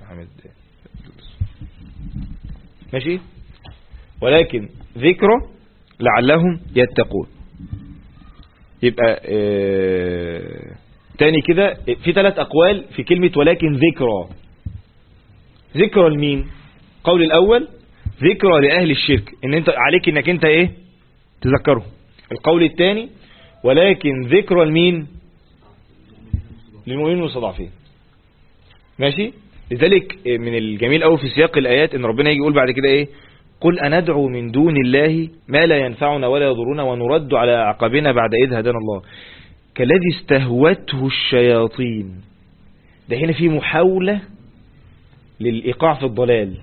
ماشي؟ ولكن ذكرى لعلهم يتقون. يبقى تاني كده في 3 أقوال في كلمة ولكن ذكرى. ذكرى لمين؟ قول الأول ذكرى لأهل الشرك، ان انت عليك انك انت ايه؟ تذكره. القول الثاني ولكن ذكرى لمين؟ للمؤمنين المستضعفين. ماشي؟ لذلك من الجميل قوي في سياق الآيات ان ربنا يجي يقول بعد كده ايه؟ قل أندعو من دون الله ما لا ينفعنا ولا يضرنا ونرد على أعقابنا بعد إذ هدانا الله كالذي استهوته الشياطين. ده هنا في محاولة للإيقاع في الضلال.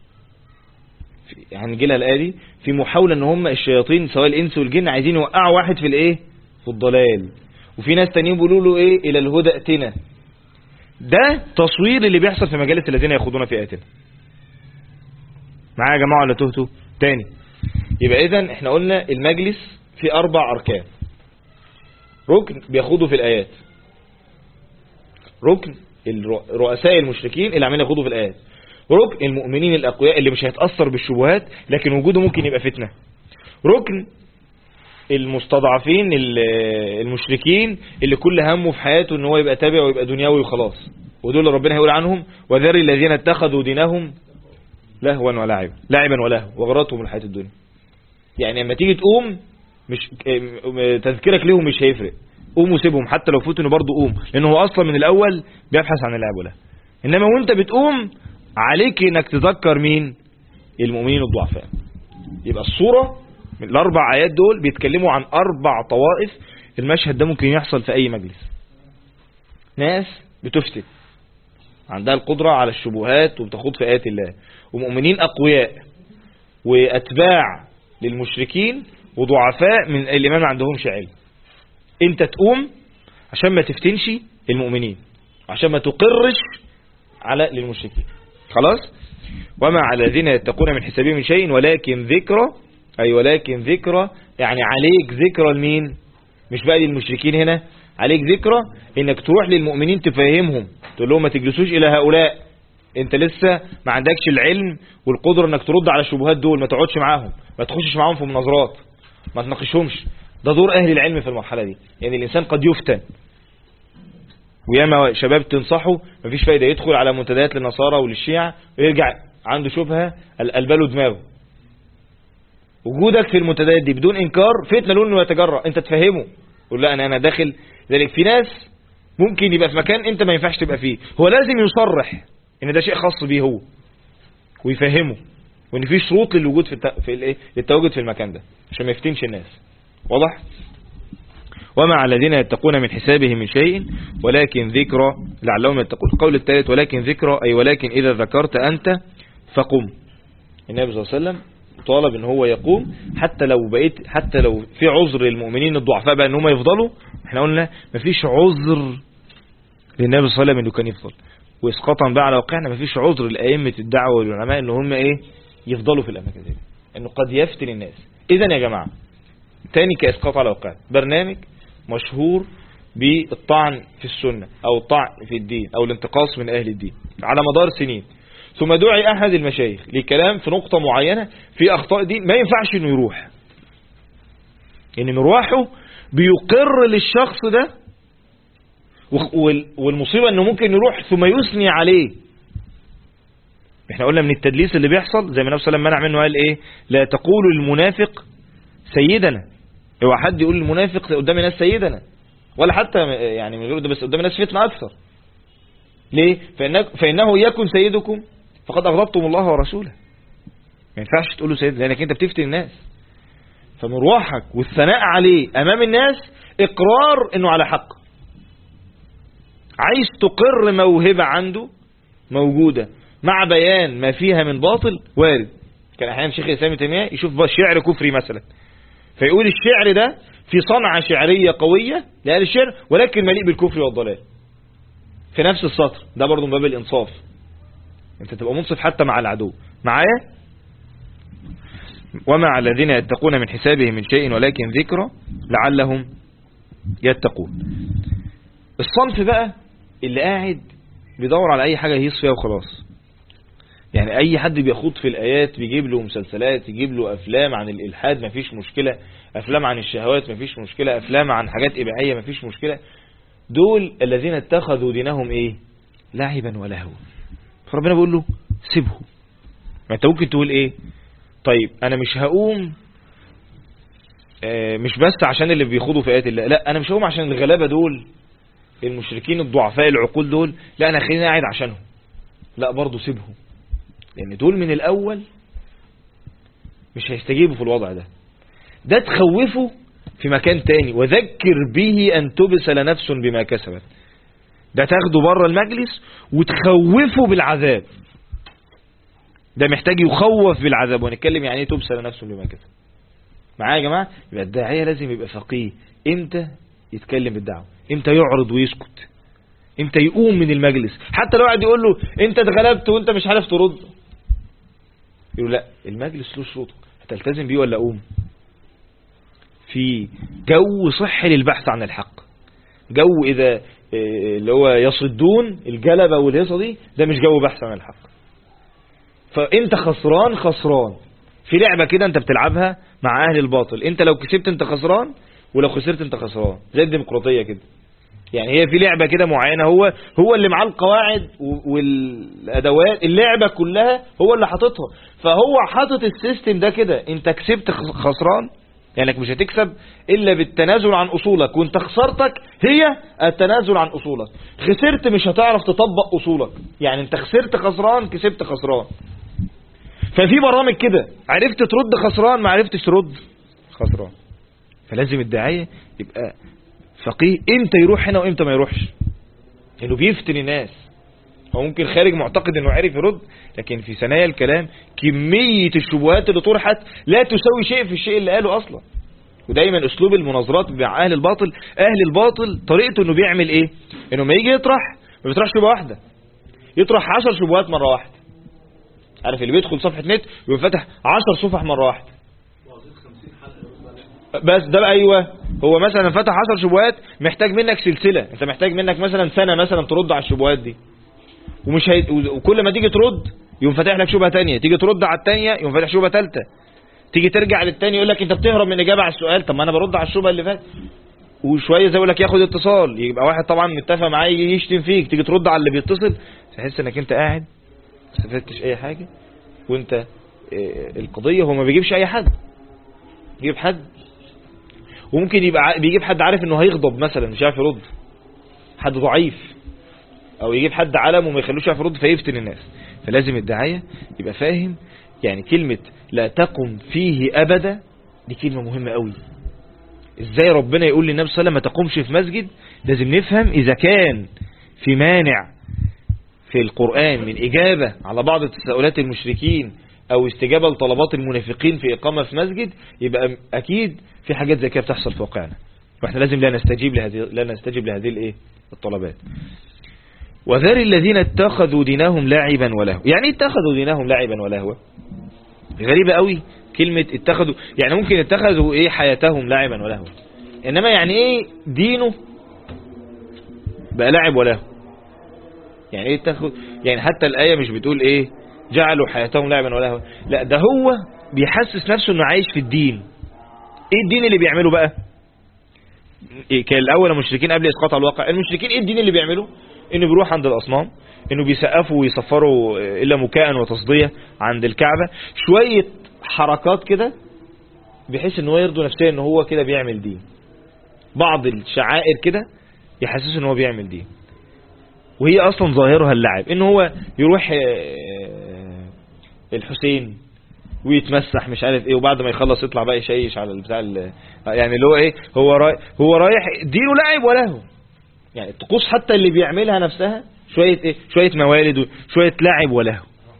يعني جيلها الآية دي في محاولة ان هم الشياطين سواء الإنس والجن عايزين يوقعوا واحد في الايه؟ في الضلال. وفي ناس تانيين بيقولوا له ايه؟ إلى الهدى ائتنا. ده تصوير اللي بيحصل في مجالس الذين يخوضون في آياتنا. معايا يا جماعة ولا تهتوا؟ تاني يبقى إذن احنا قلنا المجلس في 4 أركان. ركن بيخوضوا في الآيات، ركن رؤساء المشركين اللي عمالين يخوضوا في الآيات، ركن المؤمنين الأقوياء اللي مش هيتأثر بالشبهات لكن وجوده ممكن يبقى فتنة، ركن المستضعفين المشركين اللي كل همه في حياته ان هو يبقى تابع ويبقى دنيوي وخلاص، ودول ربنا هيقول عنهم وذر الذين اتخذوا دينهم لهوا ولعبا، لعبا ولهوا وغرتهم الحياة الدنيا. يعني لما تيجي تقوم مش تذكيرك ليهم مش هيفرق، قوم وسيبهم حتى لو فتنوا برضه قوم، لانه هو اصلا من الاول بيبحث عن اللعب ولا. انما وانت بتقوم عليك انك تذكر مين؟ المؤمنين الضعفاء. يبقى الصورة من ال4 آيات دول بيتكلموا عن 4 طوائف. المشهد ده ممكن يحصل في اي مجلس. ناس بتفتن عندها القدرة على الشبهات وبتخوض في آيات الله، ومؤمنين أقوياء وأتباع للمشركين وضعفاء من الإمام ما عندهمش علم. انت تقوم عشان ما تفتنش المؤمنين، عشان ما تقرش على للمشركين. خلاص؟ وما على الذين يتقون من حسابهم من شيء ولكن ذكرى، أي ولكن ذكرى يعني عليك ذكرى لمين؟ مش بقى للمشركين هنا، عليك ذكرى انك تروح للمؤمنين تفهمهم، تقول لهم ما تجلسوش الى هؤلاء، انت لسه ما عندكش العلم والقدرة انك ترد على الشبهات دول، ما تقعدش معاهم، ما تخشش معاهم في مناظرات، ما تناقشهمش. ده دور اهل العلم في المرحلة دي. يعني الانسان قد يفتن، وياما شباب تنصحه مفيش فايدة، يدخل على منتديات للنصارى وللشيعة ويرجع عنده شبهة قلباله دماغه. وجودك في المنتديات دي بدون انكار فتنة له انه يتجرأ، انت تفهمه قول لا انا داخل. ذلك في ناس ممكن يبقى في مكان انت ما ينفعش تبقى فيه، هو لازم يصرح ان ده شيء خاص بيه هو ويفهمه، وان في شروط للوجود في للتواجد في المكان ده عشان ما يفتنش الناس. واضح؟ وما على الذين يتقون من حسابهم من شيء ولكن ذكرى لعلهم يتقون. القول الثالث ولكن ذكرى، أي ولكن إذا ذكرت أنت فقم. النبي صلى الله عليه وسلم طالب ان هو يقوم حتى لو في عذر للمؤمنين الضعفاء بقى ان هم يفضلوا. احنا قلنا مفيش عذر للنبي صلى الله عليه وسلم انه كان يفضل، واسقاطا بقى على واقعنا مفيش عذر لأئمة الدعوة والعلماء ان هم يفضلوا في الاماكن دي، انه قد يفتن الناس. اذا يا جماعة تاني كاسقاط على واقعنا، برنامج مشهور بالطعن في السنة او الطعن في الدين او الانتقاص من اهل الدين على مدار سنين، ثم دعي احد المشايخ لكلام في نقطة معينة في اخطاء دين، ما ينفعش انه يروح، ان مروحه بيقر للشخص ده، والمصيبة انه ممكن يروح ثم يثني عليه. احنا قلنا من التدليس اللي بيحصل زي ما النبي صلى الله عليه وسلم منع منه، قال ايه؟ لا تقولوا المنافق سيدنا. اوعى حد يقول المنافق قدام الناس سيدنا، ولا حتى يعني من غير ده، بس قدام الناس فتنة اكثر. ليه؟ فانه يكن سيدكم فقد اغضبتم الله ورسوله. ما ينفعش تقول له سيد لانك انت بتفتن الناس. فمروحك والثناء عليه امام الناس اقرار انه على حق. عايز تقر موهبة عنده موجودة مع بيان ما فيها من باطل، وارد. كان احيانا شيخ الاسلام ابن تيمية يشوف شعر كفري مثلا، فيقول الشعر ده في صنعة شعرية قوية لأهل الشعر ولكن مليء بالكفر والضلال في نفس السطر. ده برضو من باب الانصاف، انت تبقى منصف حتى مع العدو. معايا؟ وما على الذين يتقون من حسابهم من شيء ولكن ذكرى لعلهم يتقون. الصنف بقى اللي قاعد بيدور على اي حاجة يهيص فيها وخلاص. يعني اي حد بيخوض في الايات بيجيب له مسلسلات، يجيب له افلام عن الالحاد مفيش مشكلة، افلام عن الشهوات مفيش مشكلة، افلام عن حاجات اباحية مفيش مشكلة. دول الذين اتخذوا دينهم ايه؟ لعبا ولهوا. فربنا بيقول له سيبه. ما انت ممكن تقول ايه؟ طيب انا مش هقوم مش بس عشان اللي بيخوضوا في ايات الله، لا انا مش هقوم عشان الغلابة دول المشركين الضعفاء العقول دول، لا انا خليني قاعد عشانهم. لا برضو سيبهم، لان دول من الاول مش هيستجيبوا في الوضع ده. ده تخوفه في مكان تاني، وذكر به ان تبسل نفس بما كسبت. ده تاخده بره المجلس وتخوفه بالعذاب. ده محتاج يخوف بالعذاب، ونتكلم يعني ايه تبسل نفس بما كسبت. معايا يا جماعه؟ يبقى الداعيه لازم يبقى فقيه. امتى يتكلم بالدعوه؟ امتى يعرض ويسكت؟ امتى يقوم من المجلس؟ حتى لو قاعد يقول له انت اتغلبت وانت مش عارف ترد، يقول لا المجلس له شروط، هتلتزم بيه ولا اقوم؟ في جو صحي للبحث عن الحق، جو اذا اللي هو يصدون الجلبة والهيصة دي، ده مش جو بحث عن الحق. فانت خسران خسران في لعبة كده انت بتلعبها مع اهل الباطل. انت لو كسبت انت خسران، ولو خسرت انت خسران، زي الديمقراطية كده. يعني هي في لعبة كده معينة، هو اللي معاه القواعد والادوات، اللعبة كلها هو اللي حاططها. فهو حاطط السيستم ده كده، انت كسبت خسران، يعني مش هتكسب الا بالتنازل عن اصولك، وانت خسارتك هي التنازل عن اصولك. خسرت مش هتعرف تطبق اصولك، يعني انت خسرت خسران، كسبت خسران. ففي برامج كده، عرفت ترد خسران، ما عرفتش ترد خسران. فلازم الداعية يبقى فقيه، امتى يروح هنا وامتى ما يروحش، لانه بيفتن الناس. هو ممكن خارج معتقد انه عارف يرد، لكن في ثنايا الكلام كمية الشبهات اللي طرحت لا تساوي شيء في الشيء اللي قاله اصلا. ودايما اسلوب المناظرات مع اهل الباطل، اهل الباطل طريقته انه بيعمل ايه؟ انه ما يجي يطرح ما بيطرحش شبهه واحدة، يطرح 10 شبهات مرة واحدة. عارف اللي بيدخل صفحة نت ويفتح 10 صفح مرة واحدة بس. ده بقى ايوه، هو مثلا فتح 10 شبهات، محتاج منك سلسلة. انت محتاج منك مثلا سنة مثلا ترد على الشبهات دي، وكل ما تيجي ترد يقوم فاتح لك شبهة تانية، تيجي ترد على التانية يقوم فاتح شبهة تالتة، تيجي ترجع للتاني يقول لك انت بتهرب من اجابة على السؤال. طب ما انا برد على الشبهة اللي فاتت. وشوية زي يقول لك ياخد اتصال، يبقى واحد طبعا متفق معاه يجي يشتم فيك، تيجي ترد على اللي بيتصل، تحس انك انت قاعد ما استفدتش اي حاجة. وانت القضية هو ما بيجيبش اي حد، يجيب حد وممكن يبقى بيجيب حد عارف انه هيغضب مثلا مش عارف يرد، حد ضعيف، او يجيب حد علم وما يخلوش يعرف يرد فيفتن الناس. فلازم الداعية يبقى فاهم يعني كلمة لا تقم فيه ابدا دي كلمة مهمة قوي. ازاي ربنا يقول للنبي صلى الله عليه وسلم ما تقومش في مسجد؟ لازم نفهم اذا كان في مانع في القرآن من اجابة على بعض تساؤلات المشركين او استجابة لطلبات المنافقين في اقامة في مسجد، يبقى اكيد في حاجات زي كده بتحصل في واقعنا، واحنا لازم لا نستجيب لهذه الايه الطلبات. وذر الذين اتخذوا دينهم لعبا ولهوا. يعني اتخذوا دينهم لعبا ولهوا غريبة قوي كلمة اتخذوا. يعني ممكن اتخذوا ايه حياتهم لعبا ولهوا، انما يعني ايه دينه بقى لعب ولهو؟ يعني ايه اتخذ؟ يعني حتى الآية مش بتقول ايه جعلوا حياتهم لعبا ولهوا، لا ده هو بيحسس نفسه انه عايش في الدين. ايه الدين اللي بيعمله بقى؟ إيه كان الاول المشركين قبل اسقاط على الواقع، المشركين ايه الدين اللي بيعمله؟ انه بيروح عند الاصنام، انه بيسقفوا ويصفروا الا مكاء وتصدية عند الكعبة، شوية حركات كده بحيث ان هو يرضي نفسه ان هو كده بيعمل دين. بعض الشعائر كده يحسسه ان هو بيعمل دين، وهي اصلا ظاهرها اللعب، ان هو يروح الحسين ويتمسح مش عارف ايه، وبعد ما يخلص يطلع بقى يشيش على البتاع يعني اللي هو ايه، هو رايح دينه لعب وله. يعني الطقوس حتى اللي بيعملها نفسها شوية ايه، شوية موالد وشوية لعب وله.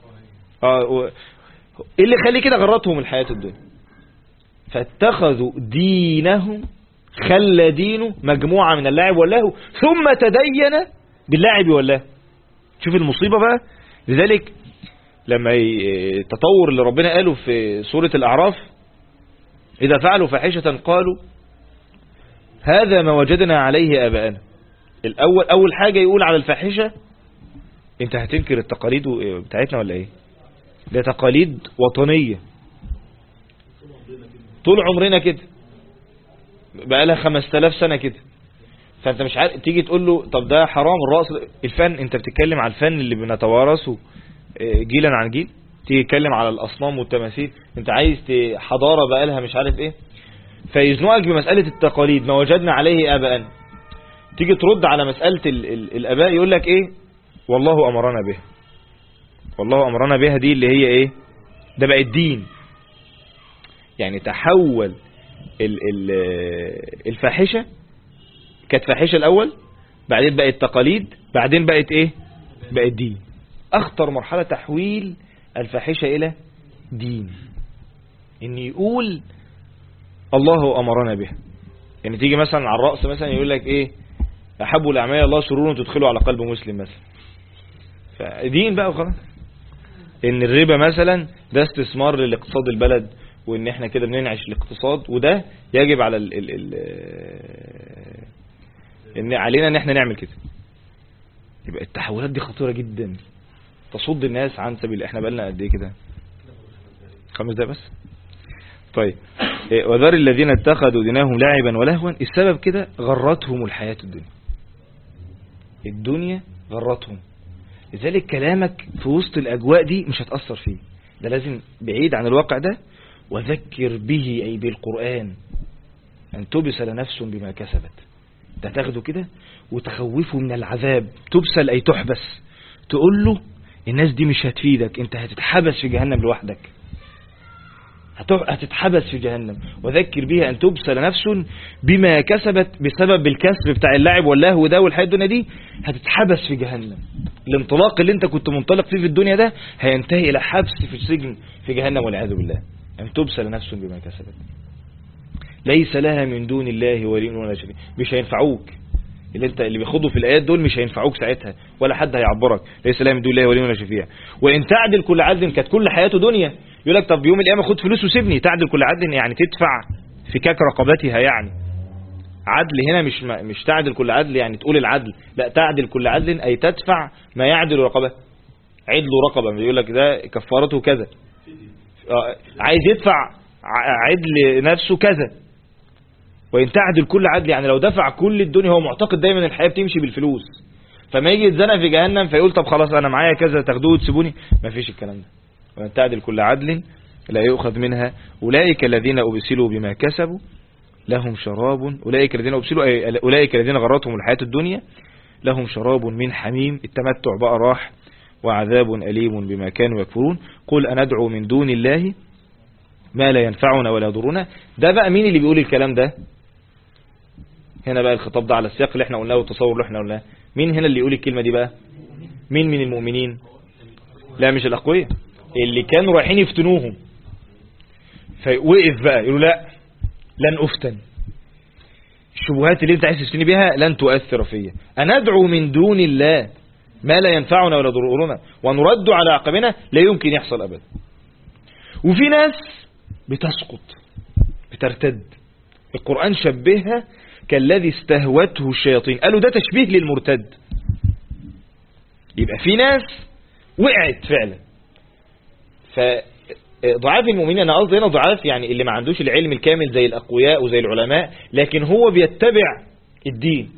ايه اللي يخلي كده؟ غرتهم الحياة الدنيا، فاتخذوا دينهم، خلى دينه مجموعة من اللعب واللهو، ثم تدين باللعب واللهو. شوف المصيبة بقى. لذلك لما التطور اللي ربنا قاله في سورة الأعراف، إذا فعلوا فاحشة قالوا هذا ما وجدنا عليه آباءنا. أول حاجة يقول على الفاحشة، انت هتنكر التقاليد بتاعتنا ولا ايه؟ ده تقاليد وطنية طول عمرنا كده، بقى لها 5000 سنة كده. فانت مش عارف تيجي تقول له طب ده حرام الرقص الفن. انت بتتكلم على الفن اللي بنتوارثه جيلا عن جيل، تيجي تتكلم على الأصنام والتماثيل، انت عايز حضارة بقى لها مش عارف ايه، فيزنقك بمسألة التقاليد ما وجدنا عليه آباءنا. تيجي ترد على مسألة الآباء يقول لك ايه؟ والله أمرنا بها. والله أمرنا بها دي اللي هي ايه؟ ده بقى الدين. يعني تحول الفاحشة، كانت فاحشة الأول، بعدين بقت تقاليد، بعدين بقت ايه؟ بقت دين. أخطر مرحلة تحويل الفاحشة إلى دين، إن يقول الله أمرنا بها. يعني تيجي مثلا على الرأس مثلا يقول لك ايه؟ أحب الأعمال الله سرور تدخله على قلب مسلم مثلا. فدين بقى وخلاص. ان الربا مثلا ده استثمار للاقتصاد البلد، وان احنا كده بننعش الاقتصاد، وده يجب على ان علينا ان احنا نعمل كده. يبقى التحولات دي خطيرة جدا، تصد الناس عن سبيل. احنا بقالنا قد ايه كده؟ 5 دقايق بس. طيب وذر الذين اتخذوا دينهم لعبا ولهوا. السبب كده غرتهم الحياة الدنيا غرتهم. لذلك كلامك في وسط الأجواء دي مش هتأثر فيه، ده لازم بعيد عن الواقع ده. وذكر به أي بالقرآن أن تبسل نفس بما كسبت. ده تاخده كده وتخوفه من العذاب. تبسل أي تحبس، تقول له الناس دي مش هتفيدك، انت هتتحبس في جهنم لوحدك، هتتحبس في جهنم. وذكر بها أن تبسل نفس بما كسبت، بسبب الكسب بتاع اللعب واللهو ده والحياة الدنيا دي، هتتحبس في جهنم. الانطلاق اللي انت كنت منطلق فيه في الدنيا ده هينتهي إلى حبس في السجن في جهنم والعياذ بالله. أن تبسل نفس بما كسبت ليس لها من دون الله ولي ولا شفيع. مش هينفعوك اللي بيخوضوا في الآيات دول، مش هينفعوك ساعتها، ولا حد هيعبرك. ليس لها من دون الله ولي ولا شفيع. وإن تعدل كل عدل، كانت كل حياته دنيا، يقول لك طب يوم القيامة خد فلوس وسيبني. تعدل كل عدل يعني تدفع فكاك رقبتها. يعني عدل هنا مش تعدل كل عدل يعني تقول العدل، لا، تعدل كل عدل أي تدفع ما يعدل رقبة. عدل رقبة بيقول لك ده كفارته كذا، عايز يدفع عدل نفسه كذا. وإن تعدل كل عدل يعني لو دفع كل الدنيا. هو معتقد دايما الحياة بتمشي بالفلوس، فما يجي يتزنق في جهنم فيقول طب خلاص أنا معايا كذا تاخدوه وتسيبوني. ما فيش الكلام ده. وإن تعدل كل عدل لا يؤخذ منها. أولئك الذين أبسلوا بما كسبوا لهم شراب. أولئك الذين أبسلوا أولئك الذين غرتهم الحياة الدنيا لهم شراب من حميم. التمتع بقى راح. وعذاب أليم بما كانوا يكفرون. قل أندعو من دون الله ما لا ينفعنا ولا يضرنا. ده بقى مين اللي بيقول الكلام ده؟ هنا بقى الخطاب ده على السياق اللي احنا قلناه والتصور اللي احنا قلناه. مين هنا اللي يقول الكلمة دي بقى؟ مين من المؤمنين؟ لا مش الأقوياء اللي كانوا رايحين يفتنوهم. فوقف بقى يقولوا لا لن أفتن، الشبهات اللي انت عايز تفتني بها لن تؤثر فيا. أندعو من دون الله ما لا ينفعنا ولا يضرنا ونرد على عقبنا. لا يمكن يحصل أبدا. وفي ناس بتسقط بترتد. القرآن شبهها كالذي استهوته الشياطين. قالوا ده تشبيه للمرتد. يبقى في ناس وقعت فعلا. فضعاف المؤمنين، انا قصدي هنا ضعاف يعني اللي ما عندوش العلم الكامل زي الأقوياء وزي العلماء، لكن هو بيتبع الدين،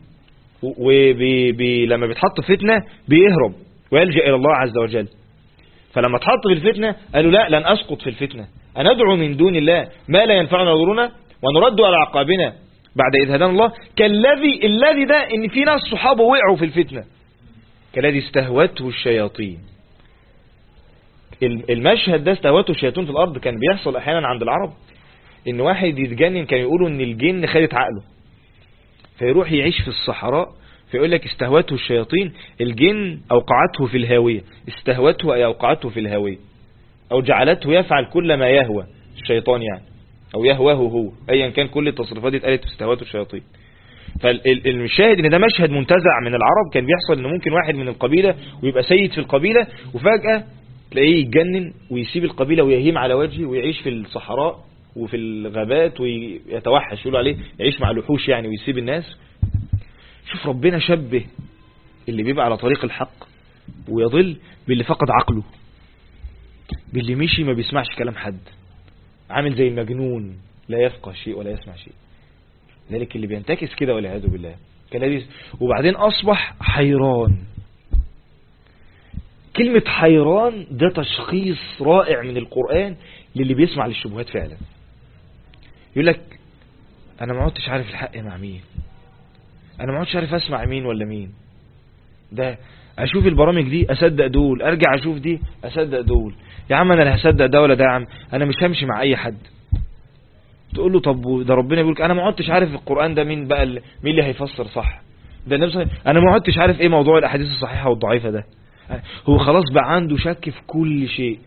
ولما بيتحط فتنة بيهرب ويلجأ إلى الله عز وجل. فلما اتحط في الفتنة قالوا لا لن أسقط في الفتنة، أندعو من دون الله ما لا ينفعنا ويضرنا ونرد على عقابنا بعد إذ هدانا الله الذي ده إن في ناس صحابه وقعوا في الفتنة كالذي استهوته الشياطين. المشهد ده استهوته الشياطين في الأرض كان بيحصل أحيانا عند العرب، إن واحد يتجنن كان يقولوا إن الجن خدت عقله فيروح يعيش في الصحراء، فيقول لك استهوته الشياطين، الجن أوقعته في الهاوية، استهوته أي أوقعته في الهاوية أو جعلته يفعل كل ما يهوى الشيطان يعني، أو يهواه هو، أيا كان كل التصرفات دي اتقالت استهوته الشياطين. فالمشاهد ان ده مشهد منتزع من العرب، كان بيحصل ان ممكن واحد من القبيلة ويبقى سيد في القبيلة وفجأة تلاقيه يتجنن ويسيب القبيلة ويهيم على وجهه ويعيش في الصحراء وفي الغابات ويتوحش، يقولوا عليه يعيش مع الوحوش يعني ويسيب الناس. شوف ربنا شبه اللي بيبقى على طريق الحق ويضل باللي فقد عقله، باللي مشي ما بيسمعش كلام حد، عامل زي المجنون لا يفقه شيء ولا يسمع شيء. ذلك اللي بينتكس كده والعياذ بالله وبعدين أصبح حيران. كلمة حيران ده تشخيص رائع من القرآن للي بيسمع للشبهات فعلا. يقول لك أنا ما عدتش عارف الحق مع مين، أنا ما عدتش عارف أسمع مين ولا مين، ده أشوف البرامج دي أصدق دول، أرجع أشوف دي أصدق دول، يا عم أنا لا هصدق ده ولا ده، يا عم أنا مش همشي مع أي حد. تقول له طب ده ربنا بيقولك أنا ما عدتش عارف القرآن ده مين بقى مين اللي هيفسر صح، ده نفسه أنا ما عدتش عارف إيه موضوع الأحاديث الصحيحة والضعيفة ده. هو خلاص بقى عنده شك في كل شيء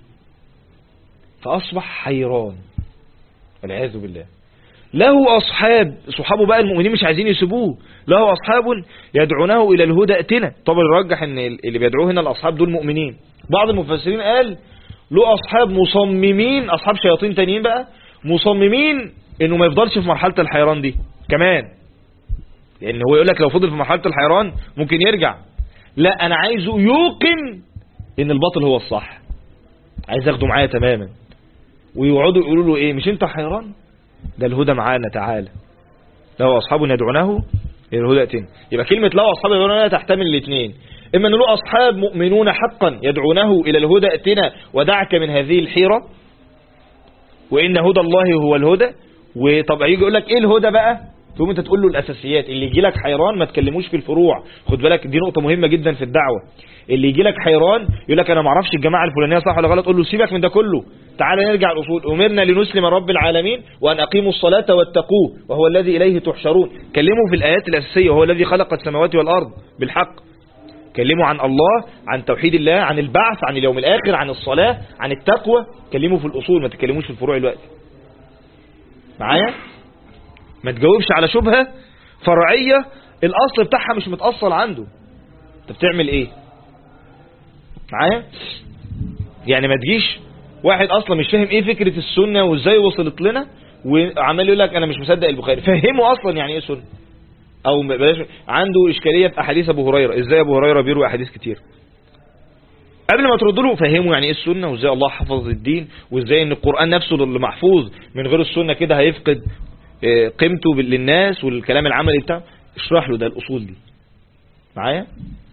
فأصبح حيران والعياذ بالله. له أصحاب، صحابه بقى المؤمنين مش عايزين يسيبوه، له أصحاب يدعونه إلى الهدى ائتنا. طبعا الرجح ان اللي بيدعوه هنا الأصحاب دول مؤمنين. بعض المفسرين قال له أصحاب مصممين، أصحاب شياطين تانيين بقى مصممين انه ما يفضلش في مرحلة الحيران دي كمان، لان هو يقول لك لو فضل في مرحلة الحيران ممكن يرجع، لا انا عايزه يوقن ان الباطل هو الصح، عايز اخده معايا تماما. ويقعدوا يقولوا له ايه، مش انت حيران، ده الهدى معانا تعالى. له اصحاب يدعونه الى الهدى ائتنا. يبقى كلمة له اصحاب يدعونه تحتمل الاثنين، اما ان له اصحاب مؤمنون حقا يدعونه الى الهدى ائتنا ودعك من هذه الحيرة، وان هدى الله هو الهدى. وطب يجي يقول لك ايه الهدى بقى، تقوم انت تقول له الاساسيات. اللي يجي لك حيران ما تكلموش في الفروع، خد بالك دي نقطة مهمة جدا في الدعوة. اللي يجي لك حيران يقول لك انا ما اعرفش الجماعة الفلانية صح ولا غلط، قول له سيبك من ده كله، تعالى نرجع الاصول. امرنا لنسلم رب العالمين وان اقيموا الصلاة واتقوه وهو الذي اليه تحشرون. كلموا في الايات الاساسية، وهو الذي خلق السماوات والارض بالحق. كلموا عن الله، عن توحيد الله، عن البعث، عن اليوم الاخر، عن الصلاة، عن التقوى. كلموا في الاصول، ما تكلموش في الفروع دلوقتي. معايا؟ ما تجاوبش على شبهة فرعية الاصل بتاعها مش متأصل عنده، انت بتعمل ايه؟ معايا؟ يعني ما تجيش واحد اصلا مش فاهم ايه فكرة السنة وازاي وصلت لنا وعمال يقول لك انا مش مصدق البخاري، فهمه اصلا يعني ايه سنة. او بلاش، عنده اشكالية في احاديث ابو هريرة، ازاي ابو هريرة بيروي احاديث كتير، قبل ما ترد له فهمه يعني ايه السنة وازاي الله حفظ الدين، وازاي ان القرآن نفسه اللي محفوظ من غير السنة كده هيفقد قيمته للناس والكلام العملي بتاعه. اشرح له ده الاصول دي. معايا؟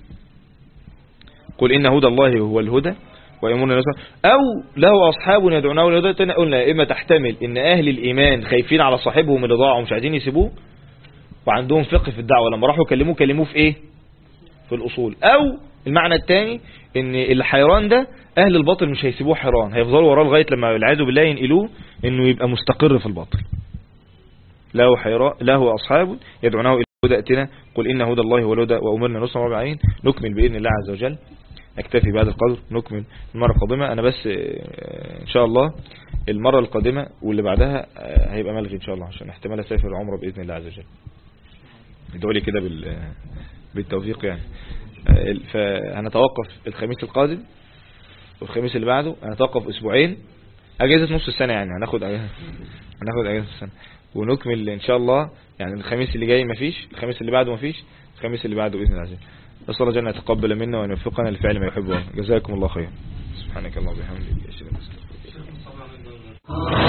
قل ان هدى الله هو الهدى ويأمرنا الناس، او له اصحاب يدعونه الى الهدى. قلنا اما تحتمل ان اهل الايمان خايفين على صاحبهم اللي ضاع ومش عايزين يسيبوه وعندهم فقه في الدعوه، لما راحوا كلموه في ايه؟ في الاصول. او المعنى الثاني ان الحيران ده اهل الباطل مش هيسيبوه حيران، هيفضلوا وراه لغايه لما والعياذ بالله ينقلوه انه يبقى مستقر في الباطل. له أصحاب يدعونه إلى الهدى ائتنا قل إن هدى الله هو الهدى وأمرنا نسلم رب العالمين. نكمل بإذن الله عز وجل، أكتفي بهذا القدر، نكمل المرة القادمة. أنا بس إن شاء الله المرة القادمة واللي بعدها هيبقى ملغي إن شاء الله عشان احتمال أسافر عمره بإذن الله عز وجل. ادعوا لي كده بالتوفيق يعني. فهنتوقف الخميس القادم والخميس اللي بعده، هنتوقف أسبوعين، أجازة نص السنة يعني، هناخد أجازة السنة ونكمل ان شاء الله. يعني الخميس اللي جاي مفيش، الخميس اللي بعده مفيش، الخميس اللي بعده باذن الله عز وجل. نسال الله جل يتقبل منا وان يوفقنا لفعل ما يحبه. جزاكم الله خير. سبحانك اللهم وبحمدك اشهد ان لا اله الا انت استغفرك واتوب اليك.